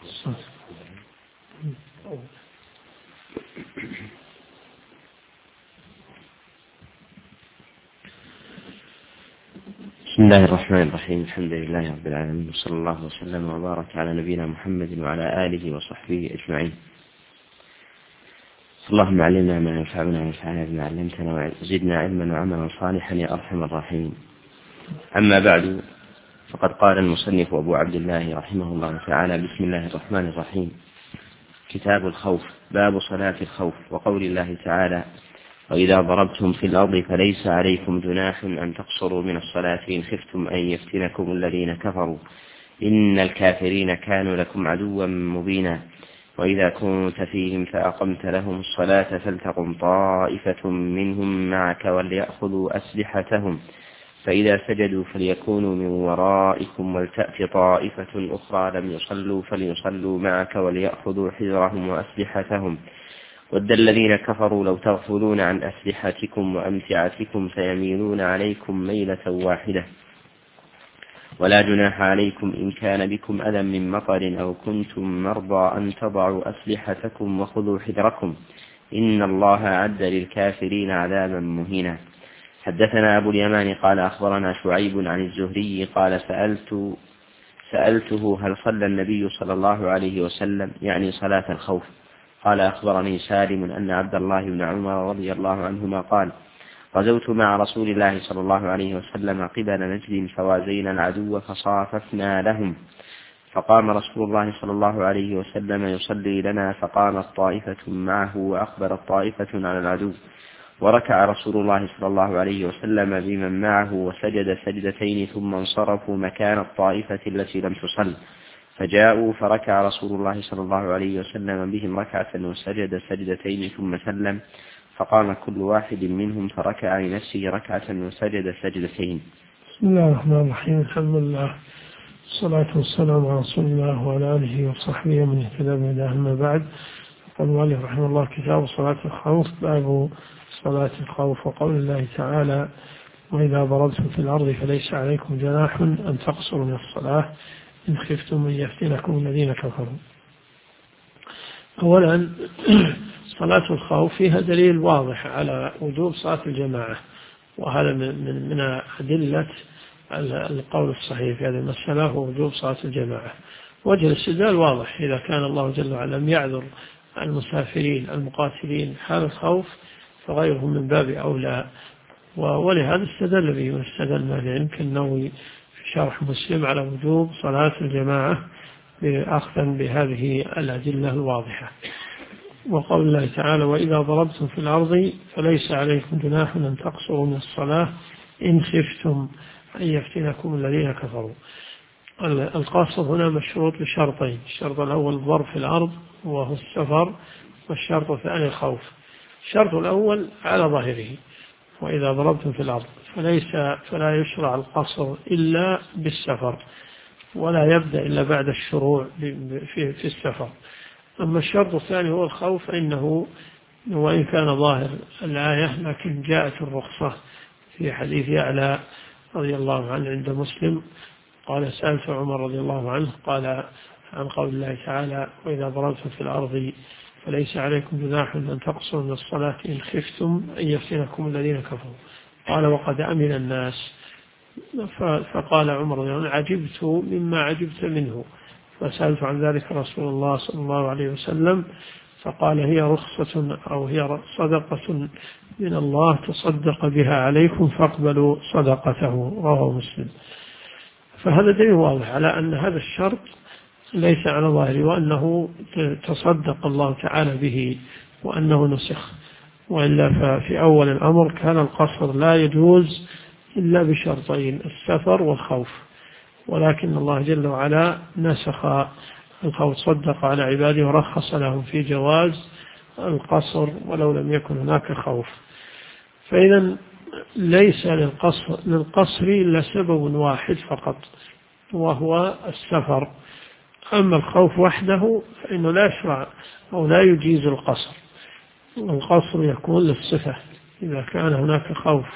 بسم الله الرحمن الرحيم. الحمد لله رب العالمين، وصلى الله وسلم وبارك على نبينا محمد وعلى آله وصحبه أجمعين. اللهم علمنا ما ينفعنا وانفعنا بما علمتنا وزدنا علما وعملا صالحا يا أرحم الراحمين. أما بعد، فقد قال المصنف أبو عبد الله رحمه الله تعالى: بسم الله الرحمن الرحيم. كتاب الخوف. باب صلاة الخوف. وقول الله تعالى: وإذا ضربتم في الأرض فليس عليكم جناح أن تقصروا من الصلاة إن خفتم أن يفتنكم الذين كفروا إن الكافرين كانوا لكم عدوا مبينا. وإذا كنت فيهم فأقمت لهم الصلاة فلتقم طائفة منهم معك وليأخذوا أسلحتهم فإذا سجدوا فليكونوا من ورائكم ولتأت طائفة أخرى لم يصلوا فليصلوا معك وليأخذوا حذرهم وأسلحتهم ود الذين كفروا لو تغفلون عن أسلحتكم وأمتعتكم فيميلون عليكم ميلة واحدة. ولا جناح عليكم إن كان بكم أذى من مطر أو كنتم مرضى أن تضعوا أسلحتكم وخذوا حذركم إن الله أعد للكافرين عذابا مهينا. حدثنا أبو اليمان قال أخبرنا شعيب عن الزهري قال سألته هل صلى النبي صلى الله عليه وسلم يعني صلاة الخوف؟ قال أخبرني سالم أن عبد الله بن عمر رضي الله عنهما قال: غزوت مع رسول الله صلى الله عليه وسلم قبل نجد فوازينا العدو فصاففنا لهم، فقام رسول الله صلى الله عليه وسلم يصلي لنا، فقامت طائفة معه وأقبلت طائفة على العدو، وركع رسول الله صلى الله عليه وسلم بمن معه وسجد سجدتين ثم انصرفوا مكان الطائفة التي لم تصل، فجاءوا فركع رسول الله صلى الله عليه وسلم بهم ركعة وسجد سجدتين ثم سلم، فقام كل واحد منهم فركع لنفسه ركعة وسجد سجدتين. بسم الله الرحمن الرحيم. الحمد لله، الصلاة والسلام على رسول الله وعلى آله وصحبه ومن اهتدى بهداه. أما بعد، قال المؤلف رحمه الله: كتاب صلاة الخوف. باب صلاة الخوف. وقول الله تعالى: وإذا ضربتم في الأرض فليس عليكم جناح أن تقصروا من الصلاة إن خفتم أن يفتنكم الذين كفروا. أولا، صلاة الخوف فيها دليل واضح على وجوب صلاة الجماعة، وهذا من أدلة القول الصحيح في هذه المسألة هو وجوب صلاة الجماعة. وجه الاستدلال واضح: إذا كان الله جل وعلا لم يعذر المسافرين المقاتلين حال الخوف فغيرهم من باب أولى. ولهذا استدل به واستدل من العلم كالنووي في شرح مسلم على وجوب صلاة الجماعة أخذا بهذه الأدلة الواضحة. وقول الله تعالى: وإذا ضربتم في الأرض فليس عليكم جناح أن تقصروا من الصلاة إن خفتم أن يفتنكم الذين كفروا. القصر هنا مشروط بشرطين: الشرط الأول الضرب في الأرض وهو السفر، والشرط الثاني الخوف. الشرط الأول على ظاهره: وإذا ضربتم في الأرض، فلا يشرع القصر إلا بالسفر، ولا يبدأ إلا بعد الشروع في السفر. أما الشرط الثاني هو الخوف، فإنه وإن كان ظاهر الآية لكن جاءت الرخصة في حديث يعلى رضي الله عنه عند مسلم قال: سألت عمر رضي الله عنه قال عن قول الله تعالى: وإذا ضربتم في الأرض فليس عليكم جناح أن تقصروا من الصلاة إن خفتم أن يفتنكم الذين كفروا. قال: وقد أمن الناس. فقال عمر رضي الله عنه: عجبت مما عجبت منه، فسألت عن ذلك رسول الله صلى الله عليه وسلم فقال: هي رخصة أو هي صدقة من الله تصدق بها عليكم فاقبلوا صدقته. رواه مسلم. فهذا دليل واضح على أن هذا الشرط ليس على ظاهره، وأنه تصدق الله تعالى به، وأنه نسخ. وإلا ففي أول الأمر كان القصر لا يجوز إلا بشرطين: السفر والخوف. ولكن الله جل وعلا نسخ الخوف، صدق على عباده ورخص لهم في جواز القصر ولو لم يكن هناك خوف. فإذا ليس للقصر إلا سبب واحد فقط، وهو السفر. أما الخوف وحده فإنه لا يشرع أو لا يجيز القصر. القصر يكون للصفة: إذا كان هناك خوف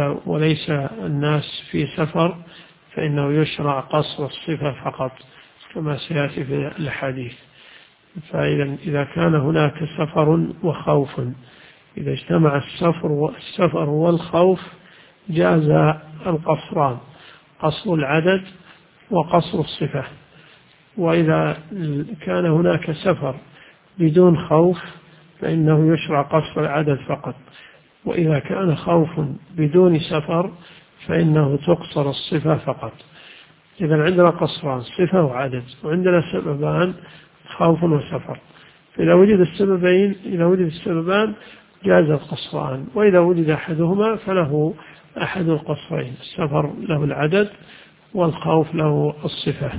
وليس الناس في سفر فإنه يشرع قصر الصفة فقط. كما سيأتي في الحديث. إذا كان هناك سفر وخوف، إذا اجتمع السفر والخوف جاز القصران، قصر العدد وقصر الصفة. وإذا كان هناك سفر بدون خوف فإنه يشرع قصر العدد فقط، وإذا كان خوف بدون سفر فإنه تقصر الصفة فقط. إذا عندنا قصران، صفة وعدد، وعندنا سببان، خوف وسفر. فإذا وجد السببان جاز القصران، وإذا وجد أحدهما فله أحد القصرين، السفر له العدد والخوف له الصفة.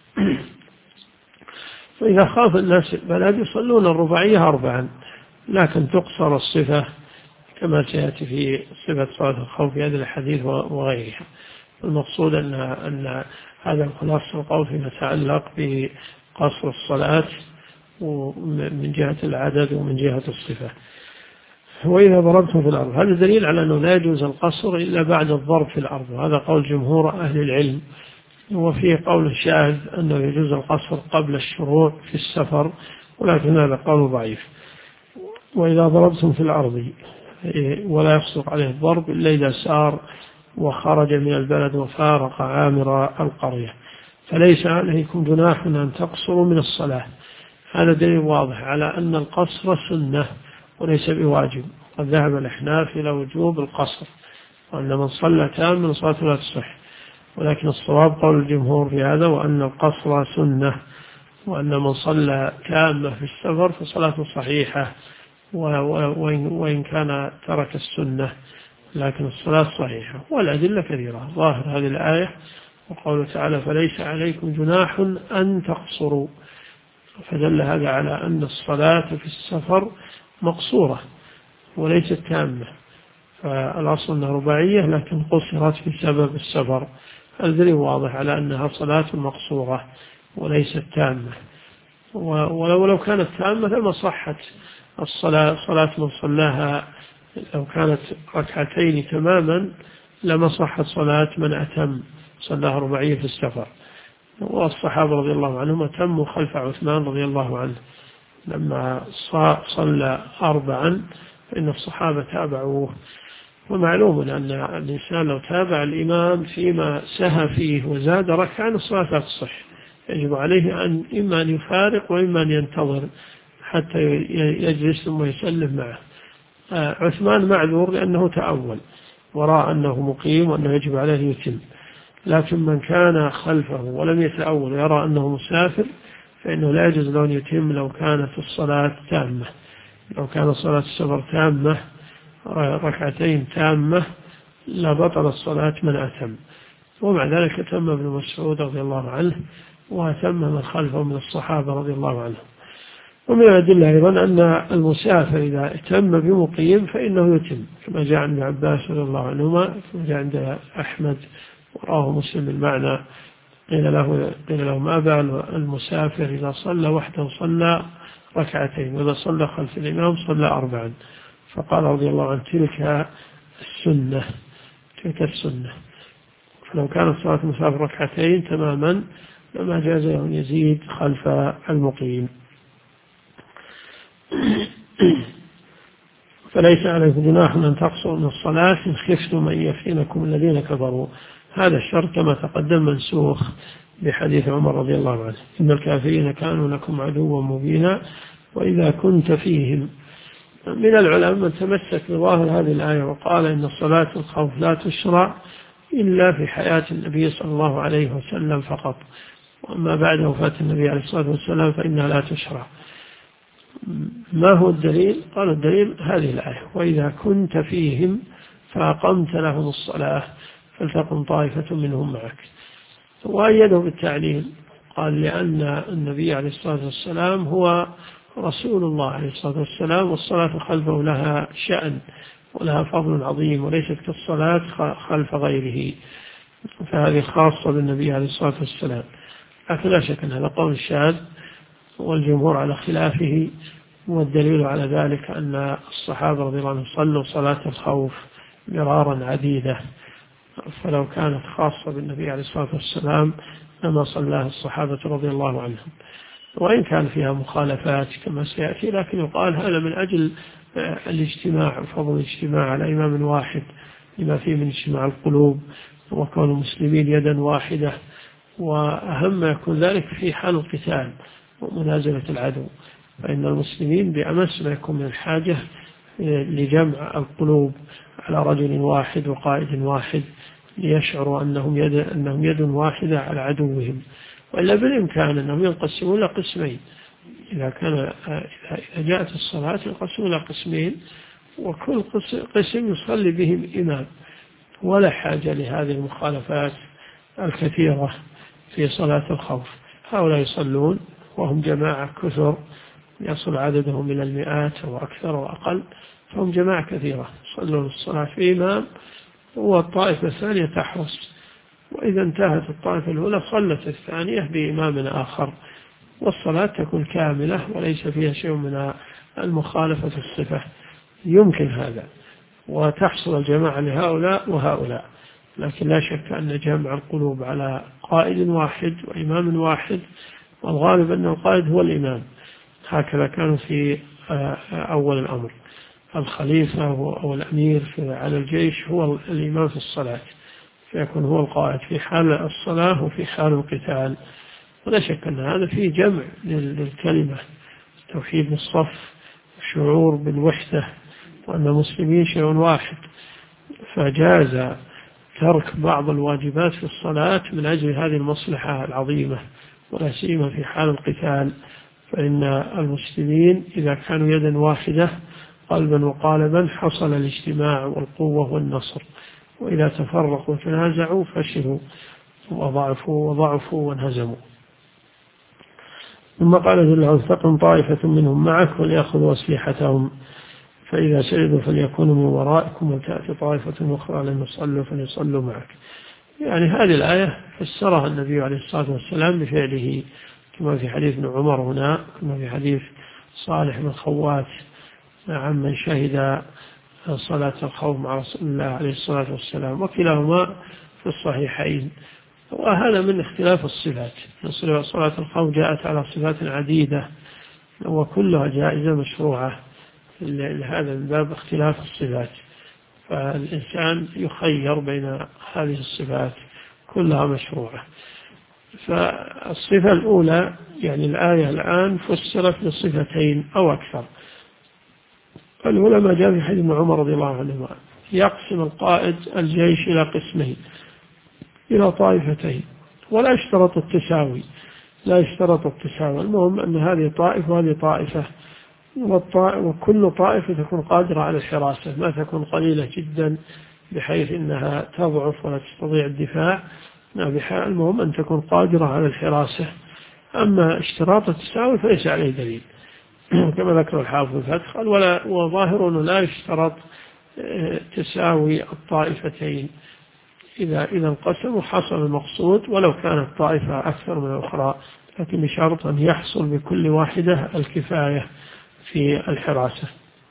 فإذا خاف الناس البلد يصلون الرباعية 4، لكن تقصر الصفة كما سيأتي في صفة صلاة الخوف في هذا الحديث وغيرها. المقصود أن هذا الخلاص القول فيما يتعلق بقصر الصلاة من جهة العدد ومن جهة الصفة. وإذا ضربتم في الأرض، هذا دليل على أنه لا يجوز القصر إلا بعد الضرب في الأرض، وهذا قول جمهور أهل العلم. وفيه قول شاذ أنه يجوز القصر قبل الشروع في السفر، ولكن هذا قول ضعيف. وإذا ضربتم في الأرض، ولا يصدق عليه الضرب إلا إذا سار وخرج من البلد وفارق عامر القرية، فليس عليكم جناح أن تقصروا من الصلاة. هذا دليل واضح على أن القصر سنة وليس بواجب. قد ذهب الأحناف إلى وجوب القصر، وأن من صلى تاما صلاته لا تصح، ولكن الصواب قول الجمهور في هذا، وأن القصر سنة، وأن من صلى تامة في السفر فصلاته صحيحة، وإن كان ترك السنة لكن الصلاة صحيحة. والأدلة كثيرة، ظاهر هذه الآية وقوله تعالى فليس عليكم جناح أن تقصروا، فدل هذا على أن الصلاة في السفر مقصورة وليست تامة، فالأصل أنها رباعية لكن قصرت بسبب السفر. الدليل واضح على أنها صلاة مقصورة وليست تامة. ولو كانت تامة لما صحت صلاة من صلاها، لو كانت ركعتين تماما لما صحت صلاة من أتم صلاها رباعية في السفر. والصحابة رضي الله عنهم أتموا خلف عثمان رضي الله عنه لما صلى 4 فإن الصحابة تابعوه. ومعلوم أن الإنسان لو تابع الإمام فيما سهى فيه وزاد ركعة الصلاة لا تصح، يجب عليه أن إما أن يفارق وإما أن ينتظر حتى يجلس ثم يسلم معه. عثمان معذور لأنه تأول ورأى أنه مقيم وأنه يجب عليه يتم، لكن من كان خلفه ولم يتأول يرى أنه مسافر فإنه لا يجوز له أن يتم لو كانت الصلاة تامة. لو كان صلاة السفر تامة ركعتين تامة لا بطل الصلاة من أتم. ومع ذلك أتم ابن مسعود رضي الله عنه وأتم من خلفه من الصحابة رضي الله عنهم. ومن الأدلة أيضا أن المسافر إذا اتم بمقيم فإنه يتم، كما جاء عن ابن عباس رضي الله عنهما، كما جاء عند أحمد وراه مسلم المعنى، قيل له ما بال المسافر إذا صلى وحده صلى ركعتين، وإذا صلى خلف الإمام صلى 4، فقال رضي الله عنه تلك السنة. فلو كانت صلاة المسافر ركعتين تماما لما جاز أن يزيد خلف المقيم. فليس عليكم جناح أن تقصروا من الصلاة إن خفتم أن يفتنكم الذين كفروا. هذا الشرط كما تقدم منسوخ بحديث عمر رضي الله عنه إن الكافرين كانوا لكم عدوا مبينا وإذا كنت فيهم. من العلماء من تمسك بظاهر هذه الآية وقال إن صلاة الخوف لا تشرع إلا في حياة النبي صلى الله عليه وسلم فقط، وأما بعد وفاة النبي عليه الصلاة والسلام فإنها لا تشرع. ما هو الدليل؟ قال الدليل هذه الآية وإذا كنت فيهم فأقمت لهم الصلاة فلتقم طائفة منهم معك. وأيده بالتعليل، قال لأن النبي عليه الصلاة والسلام هو رسول الله عليه الصلاة والسلام، والصلاة خلفه لها شأن ولها فضل عظيم وليست كالصلاة خلف غيره، فهذه خاصة بالنبي عليه الصلاة والسلام. لكن لا شك أن هذا قول شاذ والجمهور على خلافه، والدليل على ذلك أن الصحابة رضي الله عنهم صلوا صلاة الخوف مرارا عديدة، فلو كانت خاصة بالنبي عليه الصلاة والسلام كما صلاه الصحابة رضي الله عنهم، وإن كان فيها مخالفات كما سيأتي، لكن يقال هذا من أجل الاجتماع وفضل الاجتماع على إمام واحد لما فيه من اجتماع القلوب وكون المسلمين يدا واحدة، وأهم ما يكون ذلك في حال القتال ومنازلة العدو، فإن المسلمين بأمس ما يكون من الحاجة لجمع القلوب على رجل واحد وقائد واحد ليشعروا أنهم يد واحدة على عدوهم. وإلا بالإمكان أنهم ينقسمون إلى قسمين، إذا جاءت الصلاة ينقسمون إلى قسمين، وكل قسم يصلي بهم إمام، ولا حاجة لهذه المخالفات الكثيرة في صلاة الخوف. هؤلاء يصلون وهم جماعة كثر يصل عددهم إلى المئات وأكثر وأقل، فهم جماعة كثيرة يصلون الصلاة في إمام والطائفة الثانية تحرص، وإذا انتهت الطائفة الأولى صلت الثانية بإمام آخر، والصلاة تكون كاملة وليس فيها شيء من المخالفة في الصفة. يمكن هذا وتحصل الجماعة لهؤلاء وهؤلاء، لكن لا شك أن جمع القلوب على قائد واحد وإمام واحد، والغالب أن القائد هو الإمام، هكذا كانوا في أول الأمر، الخليفة أو الأمير على الجيش هو الإمام في الصلاة، فيكون هو القائد في حال الصلاة وفي حال القتال. ولا شك أن هذا فيه جمع للكلمة، توحيد الصف، شعور بالوحدة وأن المسلمين شيء واحد، فجاز ترك بعض الواجبات في الصلاة من أجل هذه المصلحة العظيمة، ولا سيما في حال القتال، فإن المسلمين إذا كانوا يدا واحدة قلبا وقالبا حصل الاجتماع والقوة والنصر، وإذا تفرقوا وتنازعوا فشلوا وضعفوا وانهزموا. ثم قال جل وعلا: تقم طائفة منهم معك وليأخذوا أسلحتهم فإذا سجدوا فليكونوا من ورائكم وتأتي طائفة أخرى لم يصلوا فليصلوا معك. يعني هذه الآية فسرها النبي عليه الصلاة والسلام بفعله، كما في حديث ابن عمر هنا، كما في حديث صالح بن خوات عن من شهد صلاة الخوف مع رسول الله عليه الصلاة والسلام، وكلاهما في الصحيحين. وهذا من اختلاف الصفات، صلاة الخوف جاءت على صفات عديدة وكلها جائزة مشروعة، لهذا الباب اختلاف الصفات، فالإنسان يخير بين هذه الصفات كلها مشروعة. فالصفة الأولى يعني الآية الآن فسرت بصفتين أو أكثر. العلماء جاء في حديث ابن عمر رضي الله عنهما يقسم القائد الجيش إلى قسمين، إلى طائفتين، ولا يشترط التساوي، المهم أن هذه طائفة وهذه طائفة، وكل طائفة تكون قادرة على الحراسة، ما تكون قليلة جدا بحيث أنها تضعف ولا تستطيع الدفاع، المهم أن تكون قادرة على الحراسة. أما اشتراط التساوي فليس عليه دليل، كما ذكر الحافظ الفتح، وظاهر أنه لا يشترط تساوي الطائفتين، إذا انقسموا حصل المقصود ولو كانت طائفة أكثر من الأخرى، لكن بشرط أن يحصل بكل واحدة الكفاية في الحراسة.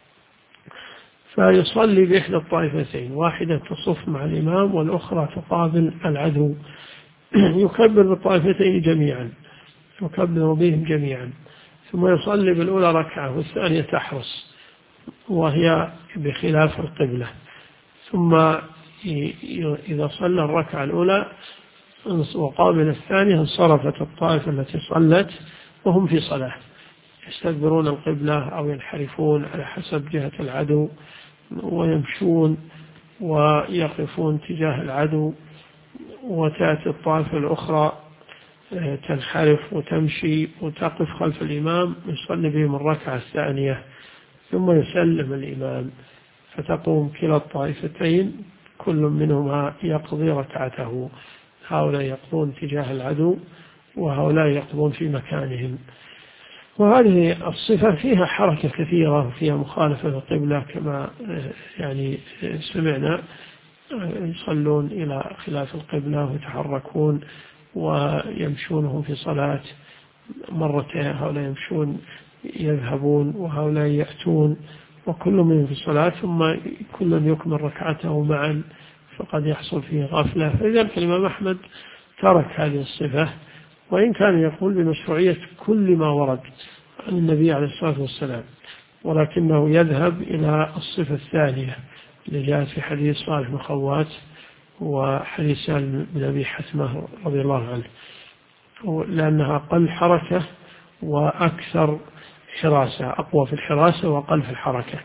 فيصلي بإحدى الطائفتين، واحدة تصف مع الإمام والأخرى تقابل العدو، يكبر بالطائفتين جميعا، يكبر بهم جميعا، ثم يصلي بالأولى ركعة والثانية تحرص وهي بخلاف القبلة، ثم إذا صلى الركعة الأولى وقابل الثانية انصرفت الطائفة التي صلت وهم في صلاة، يستدبرون القبلة أو ينحرفون على حسب جهة العدو، ويمشون ويقفون تجاه العدو، وتأتي الطائفة الأخرى تنحرف وتمشي وتقف خلف الإمام يصلي بهم الركعة الثانية، ثم يسلم الإمام، فتقوم كلا الطائفتين كل منهما يقضي ركعته، هؤلاء يقضون تجاه العدو وهؤلاء يقضون في مكانهم. وهذه الصفة فيها حركة كثيرة وفيها مخالفة القبلة كما يعني سمعنا، يصلون إلى خلاف القبلة ويتحركون ويمشونهم في صلاة مرتين، هؤلاء يمشون يذهبون وهؤلاء يأتون، وكل منهم في صلاة، ثم كل يكمل ركعته معا، فقد يحصل فيه غفلة. فلذلك الإمام أحمد ترك هذه الصفة، وإن كان يقول بمشروعية كل ما ورد عن النبي عليه الصلاة والسلام، ولكنه يذهب إلى الصفة الثانية اللي جاءت في حديث صالح بن خوات وحديث سالم بن أبي حثمة رضي الله عنه، لأنها أقل حركة وأكثر حراسة، أقوى في الحراسة وأقل في الحركة.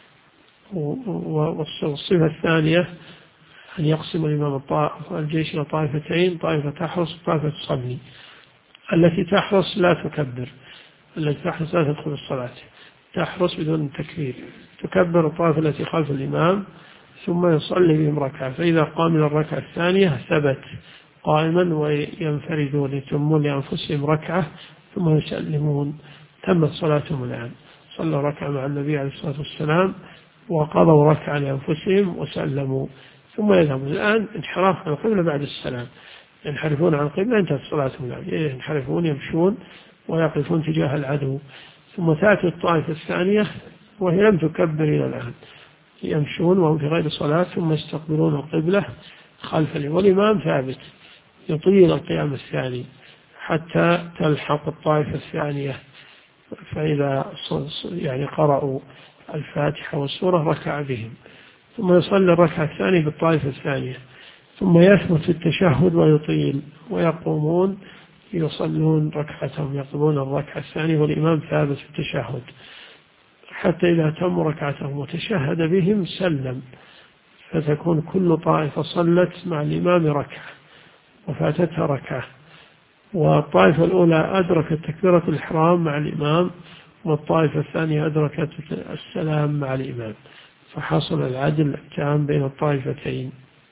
والصفة الثانية أن يقسم الإمام الجيش إلى طائفتين، طائفة تحرس وطائفة تصلي. التي تحرس لا تكبر، التي تحرس لا تدخل الصلاة، تحرس بدون تكبير، تكبر الطائفة التي خلف الإمام ثم يصلي بهم ركعة، فإذا قام إلى الركعة الثانية ثبت قائما وينفردون يتمون لأنفسهم ركعة ثم يسلمون، تمت صلاتهم الآن. صلوا ركعة مع النبي عليه الصلاة والسلام وقضوا ركعة لأنفسهم وسلموا، ثم يذهبون. الآن انحراف عن القبلة بعد السلام، ينحرفون عن القبلة، انتهت صلاتهم الآن، ينحرفون يمشون ويقفون تجاه العدو، ثم تأتي الطائفة الثانية وهي لم تكبر إلى الآن، يمشون وهم في غير صلاة ثم يستقبلون القبلة خلف والإمام ثابت يطيل القيام الثاني حتى تلحق الطائفة الثانية، فإذا يعني قرأوا الفاتحة والسورة ركع بهم، ثم يصلي الركعة الثانية بالطائفة الثانية، ثم يثبت في التشهد ويطيل، ويقومون يصلون ركعتهم، يقضون الركعة الثانية والإمام ثابت في التشهد، حتى إذا تم ركعتهم وتشهد بهم سلم، فتكون كل طائفة صلت مع الإمام ركعة وفاتتها ركعة، والطائفة الأولى أدركت تكبيرة الإحرام مع الإمام، والطائفة الثانية أدركت السلام مع الإمام، فحصل العدل التام بين الطائفتين،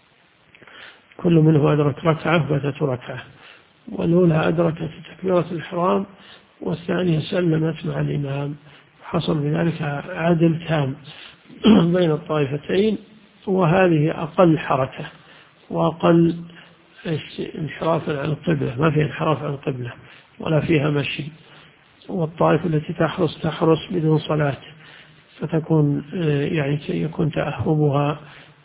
كل منه أدرك ركعة فاتت ركعة، والأولى أدركت تكبيرة الإحرام والثانية سلمت مع الإمام، حصل بذلك عدل تام بين الطائفتين. وهذه أقل حركة وأقل انحرافا عن القبلة، ما فيها انحراف عن القبلة ولا فيها مشي. والطائفة التي تحرس بدون صلاة، فتكون يعني يكون تأهبها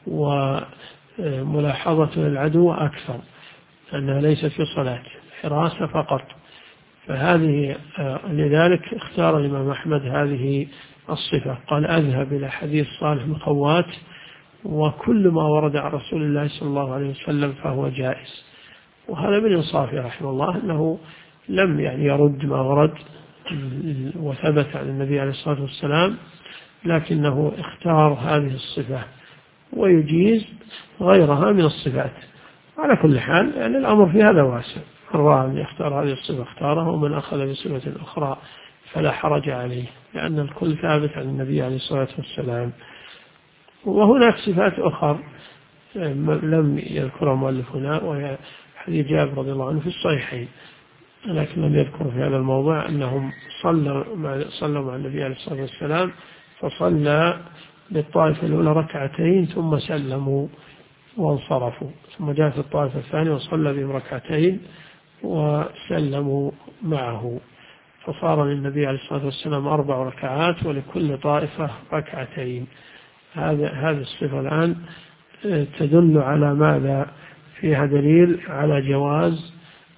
وملاحظة العدو أكثر، لأنها ليست في صلاة، حراسة فقط. فهذه لذلك اختار الإمام أحمد هذه الصفة، قال أذهب إلى حديث صالح بن خوات وكل ما ورد عن رسول الله صلى الله عليه وسلم فهو جائز. وهذا من إنصافه رحمه الله أنه لم يعني يرد ما ورد وثبت عن النبي عليه الصلاة والسلام، لكنه اختار هذه الصفة ويجيز غيرها من الصفات. على كل حال يعني الأمر في هذا واسع، من رأى أن يختار هذه الصفة اختارها، ومن أخذ بصفة أخرى فلا حرج عليه، لأن الكل ثابت عن النبي عليه الصلاة والسلام. وهناك صفات أخرى لم يذكرها المؤلف هنا، وهي حديث جابر رضي الله عنه في الصحيحين، لكن لم يذكر في هذا الموضوع أنهم صلوا مع النبي عليه الصلاة والسلام، فصلى بالطائفة الأولى ركعتين ثم سلموا وانصرفوا، ثم جاءت الطائفة الثانية وصلى بهم ركعتين وسلموا معه، فصار للنبي عليه الصلاة والسلام 4 ركعات ولكل طائفة ركعتين. هذه الصفة الآن تدل على ماذا؟ فيها دليل على جواز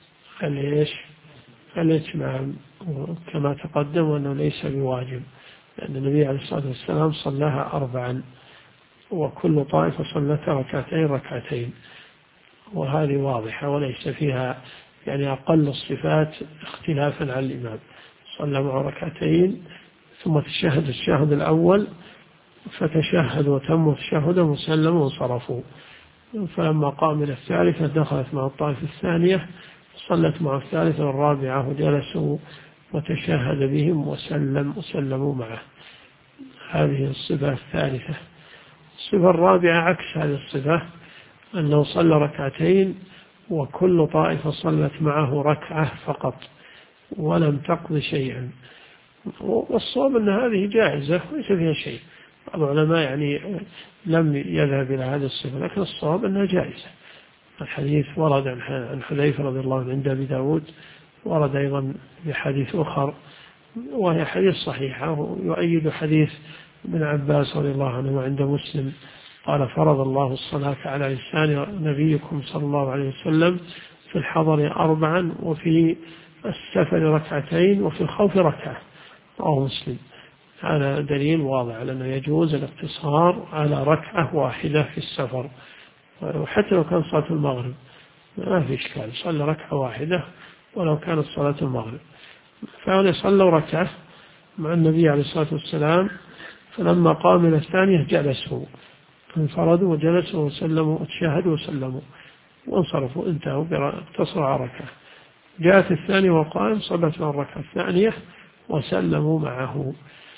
الإتمام كما تقدم، وأنه ليس بواجب، لأن النبي عليه الصلاة والسلام صلاها 4 وكل طائفة صلت ركعتين، وهذه واضحة وليس فيها يعني أقل الصفات اختلافا عن الإمام، صلى مع ركعتين ثم تشهد الشهد الأول فتشهد وتم تشهدا وسلموا وانصرفوا، فلما قام إلى الثالثة دخلت مع الطائفة الثانية صلت مع الثالثة والرابعة وجلسوا وتشهد بهم وسلموا معه. هذه الصفة الثالثة. الصفة الرابعة عكس هذه الصفة، أنه صلى ركعتين وكل طائفة صلت معه ركعة فقط ولم تقض شيئا، والصواب أن هذه جائزة ليس فيها شيء. العلماء يعني لم يذهب إلى هذه الصفة، لكن الصواب أنها جائزة. الحديث ورد عن حذيفة رضي الله عنه عند أبي داود، ورد أيضا بحديث أخر وهي حديث صحيحة، ويؤيد حديث ابن عباس رضي الله عنه عند مسلم قال فرض الله الصلاة على لسان نبيكم صلى الله عليه وسلم في الحضر 4 وفي السفر 2 وفي الخوف 1. رواه مسلم. هذا دليل واضح على أنه يجوز الاقتصار على 1 في السفر، وحتى لو كان صلاة المغرب ما في إشكال، صلى 1 ولو كانت صلاة المغرب. فهؤلاء صلوا 1 مع النبي عليه الصلاة والسلام، فلما قام من الثانية جلسوا، انفردوا وجلسوا وسلموا وتشاهدوا وسلموا وانصرفوا، انتهوا اقتصروا على 1. جاءت الثانية وقام صلت 2 وسلموا معه.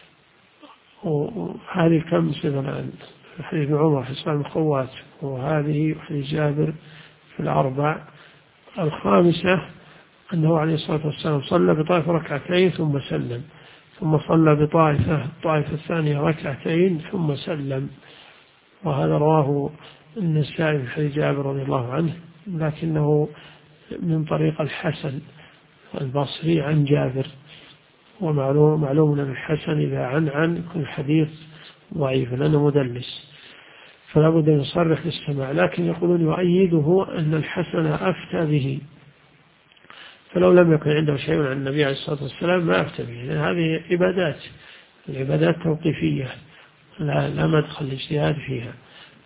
وهذه كم صفة الآن؟ حديث عمر في إسلام الخوات، وهذه حديث جابر في 4. الخامسة أنه عليه الصلاة والسلام صلى بطائفة 2 ثم سلم، ثم صلى الطائفة الثانية 2 ثم سلم. وهذا رواه النسائي في حديث جابر رضي الله عنه، لكنه من طريق الحسن البصري عن جابر، ومعلوم أن الحسن إذا عن يكون الحديث ضعيف لأنه مدلس، فلا بد أن يصرح بالسماع. لكن يقولون يؤيده أن الحسن أفتى به، فلو لم يكن عنده شيء عن النبي عليه الصلاة والسلام ما أفتى به، لأن هذه العبادات توقيفية لا مدخل الاجتهاد فيها.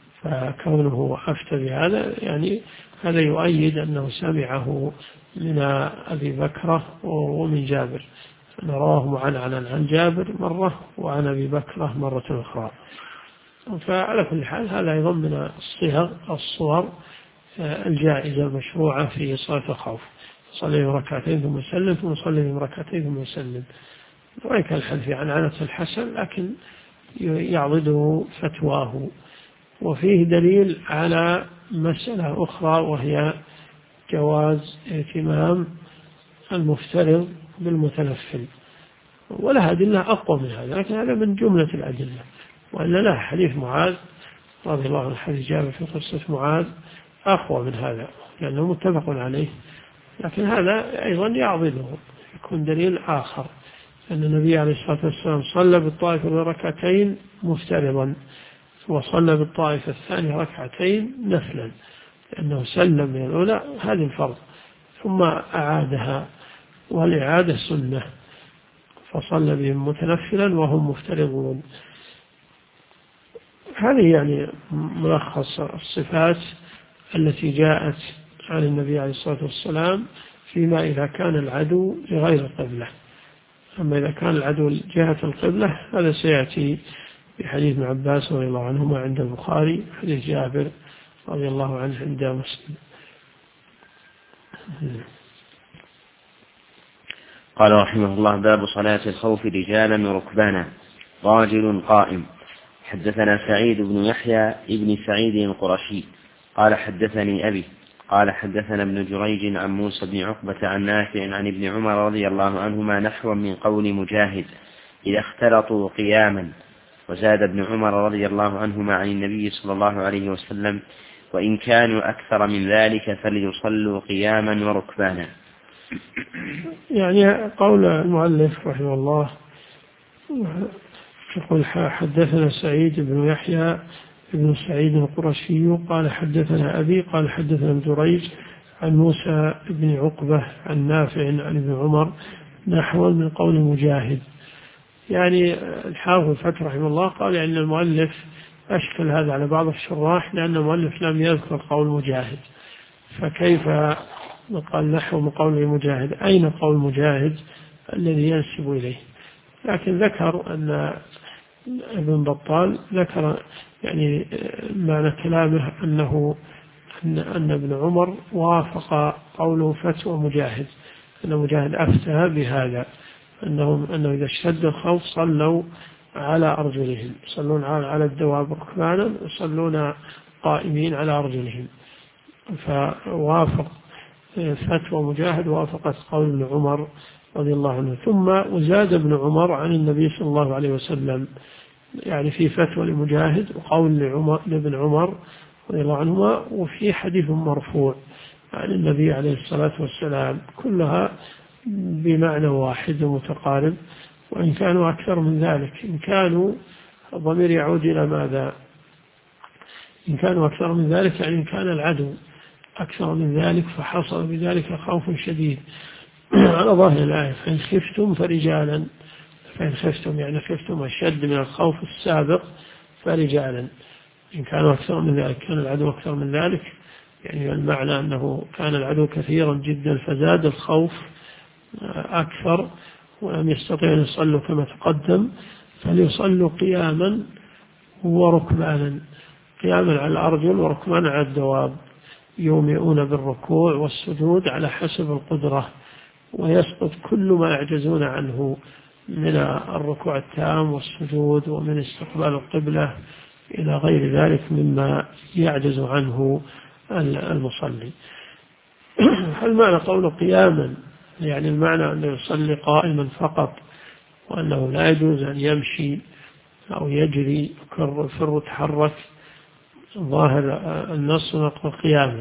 فكونه أفتى بهذا يعني هذا يؤيد أنه سمعه من أبي بكر ومن جابر، رواه معنعنا عن جابر مرة وعن أبي بكر مرة أخرى. فعلى كل حال هذا أيضا من الصور الجائزة المشروعة في صلاة الخوف، صلي 2 ثم سلم، ثم صلي 2 ثم سلم. وإن كان الحديث عن عنة الحسن لكن يعضده فتواه. وفيه دليل على مسألة أخرى، وهي جواز اهتمام المفترض بالمتنفل، ولها أدلة أقوى من هذا، لكن هذا من جملة الأدلة. وإلا لا، حديث معاذ رضي الله عنه، حديث جابر في قصة معاذ أقوى من هذا لأنه متفق عليه، لكن هذا أيضا يعضده، يكون دليل آخر أن النبي عليه الصلاة والسلام صلى بالطائفة 2 مفترضا، وصلى بالطائفة الثانية 2 نفلا، لأنه سلم من الأولى هذه الفرض ثم أعادها، والإعادة سنة، فصلى بهم متنفلا وهم مفترضون. هذه يعني ملخص الصفات التي جاءت عن النبي عليه الصلاة والسلام فيما إذا كان العدو لغير القبلة. أما إذا كان العدو جهة القبلة هذا سيأتي بحديث ابن عباس رضي الله عنهما عند البخاري، حديث جابر رضي الله عنه عند مسلم. قال رحمه الله: باب صلاة الخوف رجالا وركبانا. راجل قائم. حدثنا سعيد بن يحيى ابن سعيد القرشي قال حدثني أبي قال حدثنا ابن جريج عن موسى بن عقبة عن نافع عن ابن عمر رضي الله عنهما نحوا من قول مجاهد: إذا اختلطوا قياما. وزاد ابن عمر رضي الله عنهما عن النبي صلى الله عليه وسلم: وإن كانوا أكثر من ذلك فليصلوا قياما وركبانا. يعني قول المؤلف رحمه الله يقول: حدثنا سعيد بن يحيى بن سعيد القرشي قال حدثنا أبي قال حدثنا ابن جريج عن موسى بن عقبة عن نافع عن ابن عمر نحو من قول مجاهد. يعني الحافظ الفتح رحمه الله قال أن المؤلف أشكل هذا على بعض الشراح، لأن المؤلف لم يذكر قول مجاهد، فكيف قال نحو من قول مجاهد؟ أين قول مجاهد الذي ينسب إليه؟ لكن ذكر أن ابن بطال ذكر يعني معنى كلامه أن ابن عمر وافق قوله فتوى مجاهد، أن مجاهد أفتى بهذا، أنه إذا اشتد الخوف صلوا على أرجلهم، يصلون على الدواب ركبانا، يصلون قائمين على أرجلهم. فوافق فتوى مجاهد وافقت قول ابن عمر رضي الله عنه. ثم وزاد ابن عمر عن النبي صلى الله عليه وسلم، يعني في فتوى لمجاهد وقول لابن عمر رضي الله عنهما، وفي حديث مرفوع عن النبي عليه الصلاة والسلام، كلها بمعنى واحد ومتقارب. وإن كانوا أكثر من ذلك، إن كانوا الضمير يعود إلى ماذا؟ إن كانوا أكثر من ذلك يعني إن كان العدو أكثر من ذلك فحصل بذلك خوف شديد على ظاهر الآية. فإن خفتم فرجالا، فإن خفتم يعني خفتم أشد من الخوف السابق فرجالا. إن كانوا أكثر من ذلك، كان العدو أكثر من ذلك، يعني المعنى أنه كان العدو كثيرا جدا فزاد الخوف أكثر ولم يستطيعوا أن يصلوا كما تقدم، فليصلوا قياما وركبانا، قياما على الأرجل وركبانا على الدواب، يومئون بالركوع والسجود على حسب القدرة، ويسقط كل ما يعجزون عنه من الركوع التام والسجود ومن استقبال القبلة إلى غير ذلك مما يعجز عنه المصلي. هل معنى قوله قياما يعني المعنى أنه يصلي قائما فقط، وأنه لا يجوز أن يمشي أو يجري يفر يتحرك؟ ظاهر النص نقول قياما،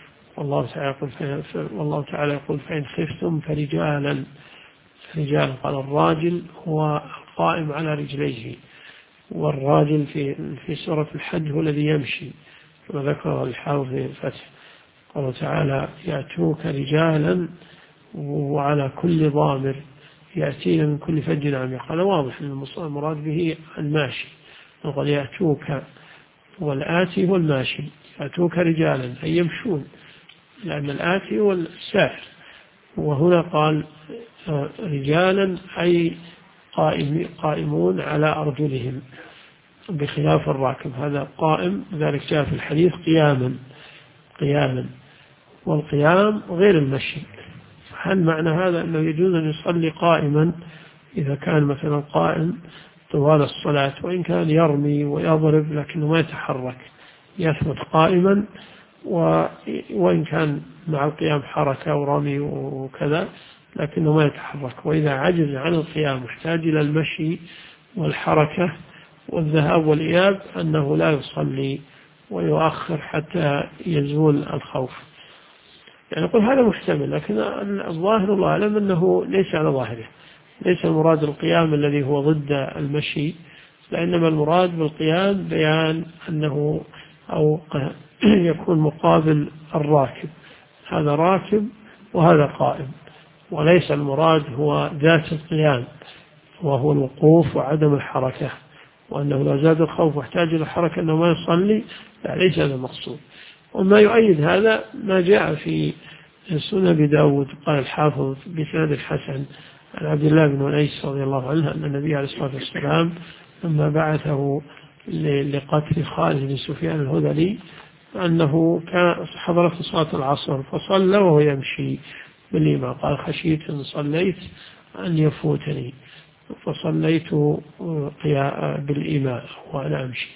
والله تعالى يقول فإن خفتم فرجالا. رجال قال الراجل هو القائم على رجليه، والراجل في سورة الحج هو الذي يمشي كما ذكر الحافظ في الفتح. قال تعالى يأتوك رجالا وعلى كل ضامر يأتين من كل فج عميق. قال واضح أن المراد به الماشي، قال يأتوك والآتي هو الماشي، يأتوك رجالا أي يمشون، لأن الآتي هو السائر. وهنا قال رجالا أي قائمون على أرجلهم بخلاف الراكب، هذا قائم، ذلك جاء في الحديث قياما، والقيام غير المشي. هل معنى هذا أنه يجوز أن يصلي قائما إذا كان مثلا قائم طوال الصلاة، وإن كان يرمي ويضرب لكنه ما يتحرك، يثبت قائما، وإن كان مع القيام حركة ورمي وكذا لكنه ما يتحرك، وإذا عجز عن القيام محتاج إلى المشي والحركة والذهاب والإياب أنه لا يصلي ويؤخر حتى يزول الخوف. يعني نقول هذا محتمل، لكن الظاهر الله أعلم أنه ليس على ظاهره، ليس المراد القيام الذي هو ضد المشي، وإنما المراد بالقيام بيان أنه أو يكون مقابل الراكب، هذا راكب وهذا قائم، وليس المراد هو ذات القيام وهو الوقوف وعدم الحركة، وأنه لا زاد الخوف واحتاج إلى الحركة أنه ما يصلي، لا ليس هذا المقصود. وما يؤيد هذا ما جاء في سنن أبي داود، قال الحافظ بسند الحسن عن عبد الله بن أنيس رضي الله عنه أن النبي عليه الصلاة والسلام لما بعثه لقتل خالد بن سفيان الهذلي أنه كان حضرت صلاة العصر فصلى وهو يمشي بالإمام، قال خشيت إن صليت أن يفوتني فصليت بالإمام وأنا أمشي.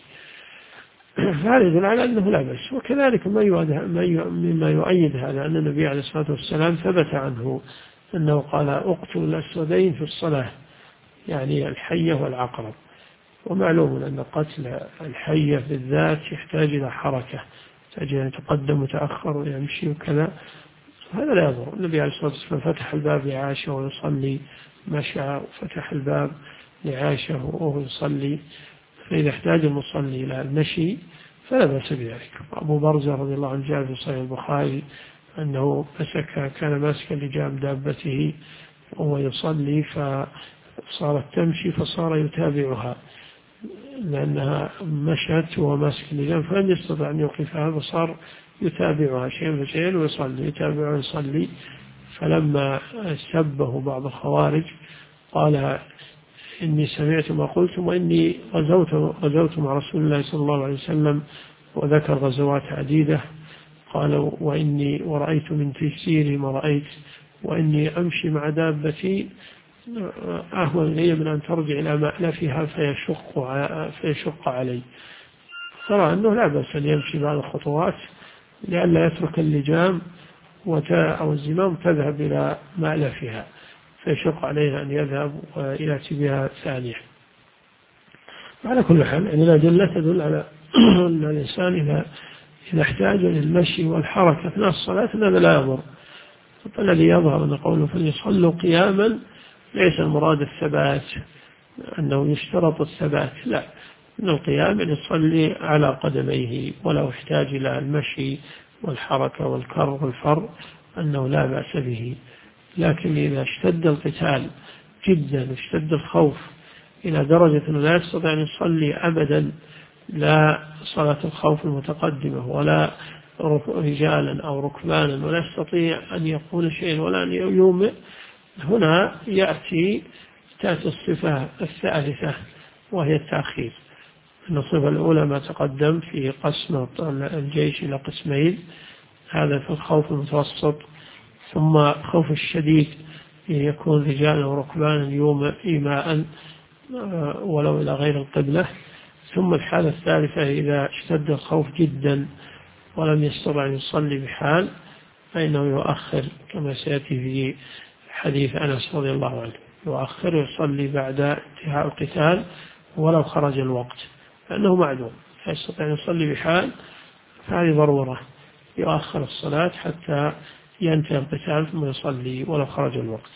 هذا يدل على أنه لا بأس. وكذلك مما يؤيد هذا أن النبي عليه الصلاة والسلام ثبت عنه أنه قال اقتلوا الأسودين في الصلاة، يعني الحية والعقرب. ومعلوم أن قتل الحية بالذات يحتاج إلى حركة، يحتاج أن يتقدم ويتأخر ويمشي وكذا، هذا لا يضر. النبي عليه الصلاة والسلام فتح الباب لعائشة ويصلي، مشى وفتح الباب لعائشة وهو يصلي، فإذا احتاج المصلي إلى المشي فلا بأس بذلك. أبو برزة رضي الله عنه جاء في صحيح البخاري أنه كان ماسكا لجام دابته وهو يصلي فصارت تمشي فصار يتابعها لأنها مشت وهو ماسك اللجام فلم يستطع أن يوقفها، فصار يتابعها شيئا فشيئا ويصلي، يتابعها ويصلي. فلما سبه بعض الخوارج قال إني سمعت ما قلتم وإني غزوت مع رسول الله صلى الله عليه وسلم، وذكر غزوات عديدة. قال وإني ورأيت من تيسيري ما رأيت، وإني أمشي مع دابتي أهون إلي من أن ترجع إلى مألفها فيشق علي. ترى أنه لا بأس أن يمشي بعض الخطوات لئلا يترك اللجام أو الزمام تذهب إلى مألفها فيشق عليه أن يذهب ويأتي بها ثانية. على كل حال يعني الأدلة تدل على أن الإنسان إذا احتاج للمشي والحركة أثناء الصلاة هذا لا يضر. الذي يظهر أن قوله فليصلوا قياما ليس المراد الثبات، أنه يشترط الثبات، لا، إن القيام يصلي على قدميه ولو احتاج إلى المشي والحركة والكر والفر أنه لا بأس به. لكن إذا اشتد القتال جدا واشتد الخوف إلى درجة أنه لا يستطيع أن يصلي أبدا، لا صلاة الخوف المتقدمة ولا رجالا أو ركبانا، ولا يستطيع أن يقول شيئا ولا أن يومئ، هنا تأتي الصفة الثالثة وهي التأخير. الصفة الأولى ما تقدم في قسم الجيش إلى قسمين، هذا في الخوف المتوسط. ثم خوف الشديد يكون رجالا وركبانا يوم إيماء ولو إلى غير القبلة. ثم الحالة الثالثة إذا اشتد الخوف جدا ولم يستطع أن يصلي بحال فإنه يؤخر، كما سيأتي في حديث أنس رضي الله عنه، يؤخر يصلي بعد انتهاء القتال ولو خرج الوقت، لأنه معدوم لا يستطيع أن يصلي بحال، فهذه ضرورة، يؤخر الصلاة حتى ينتهي القتال ثم يصلي ولو خرج الوقت.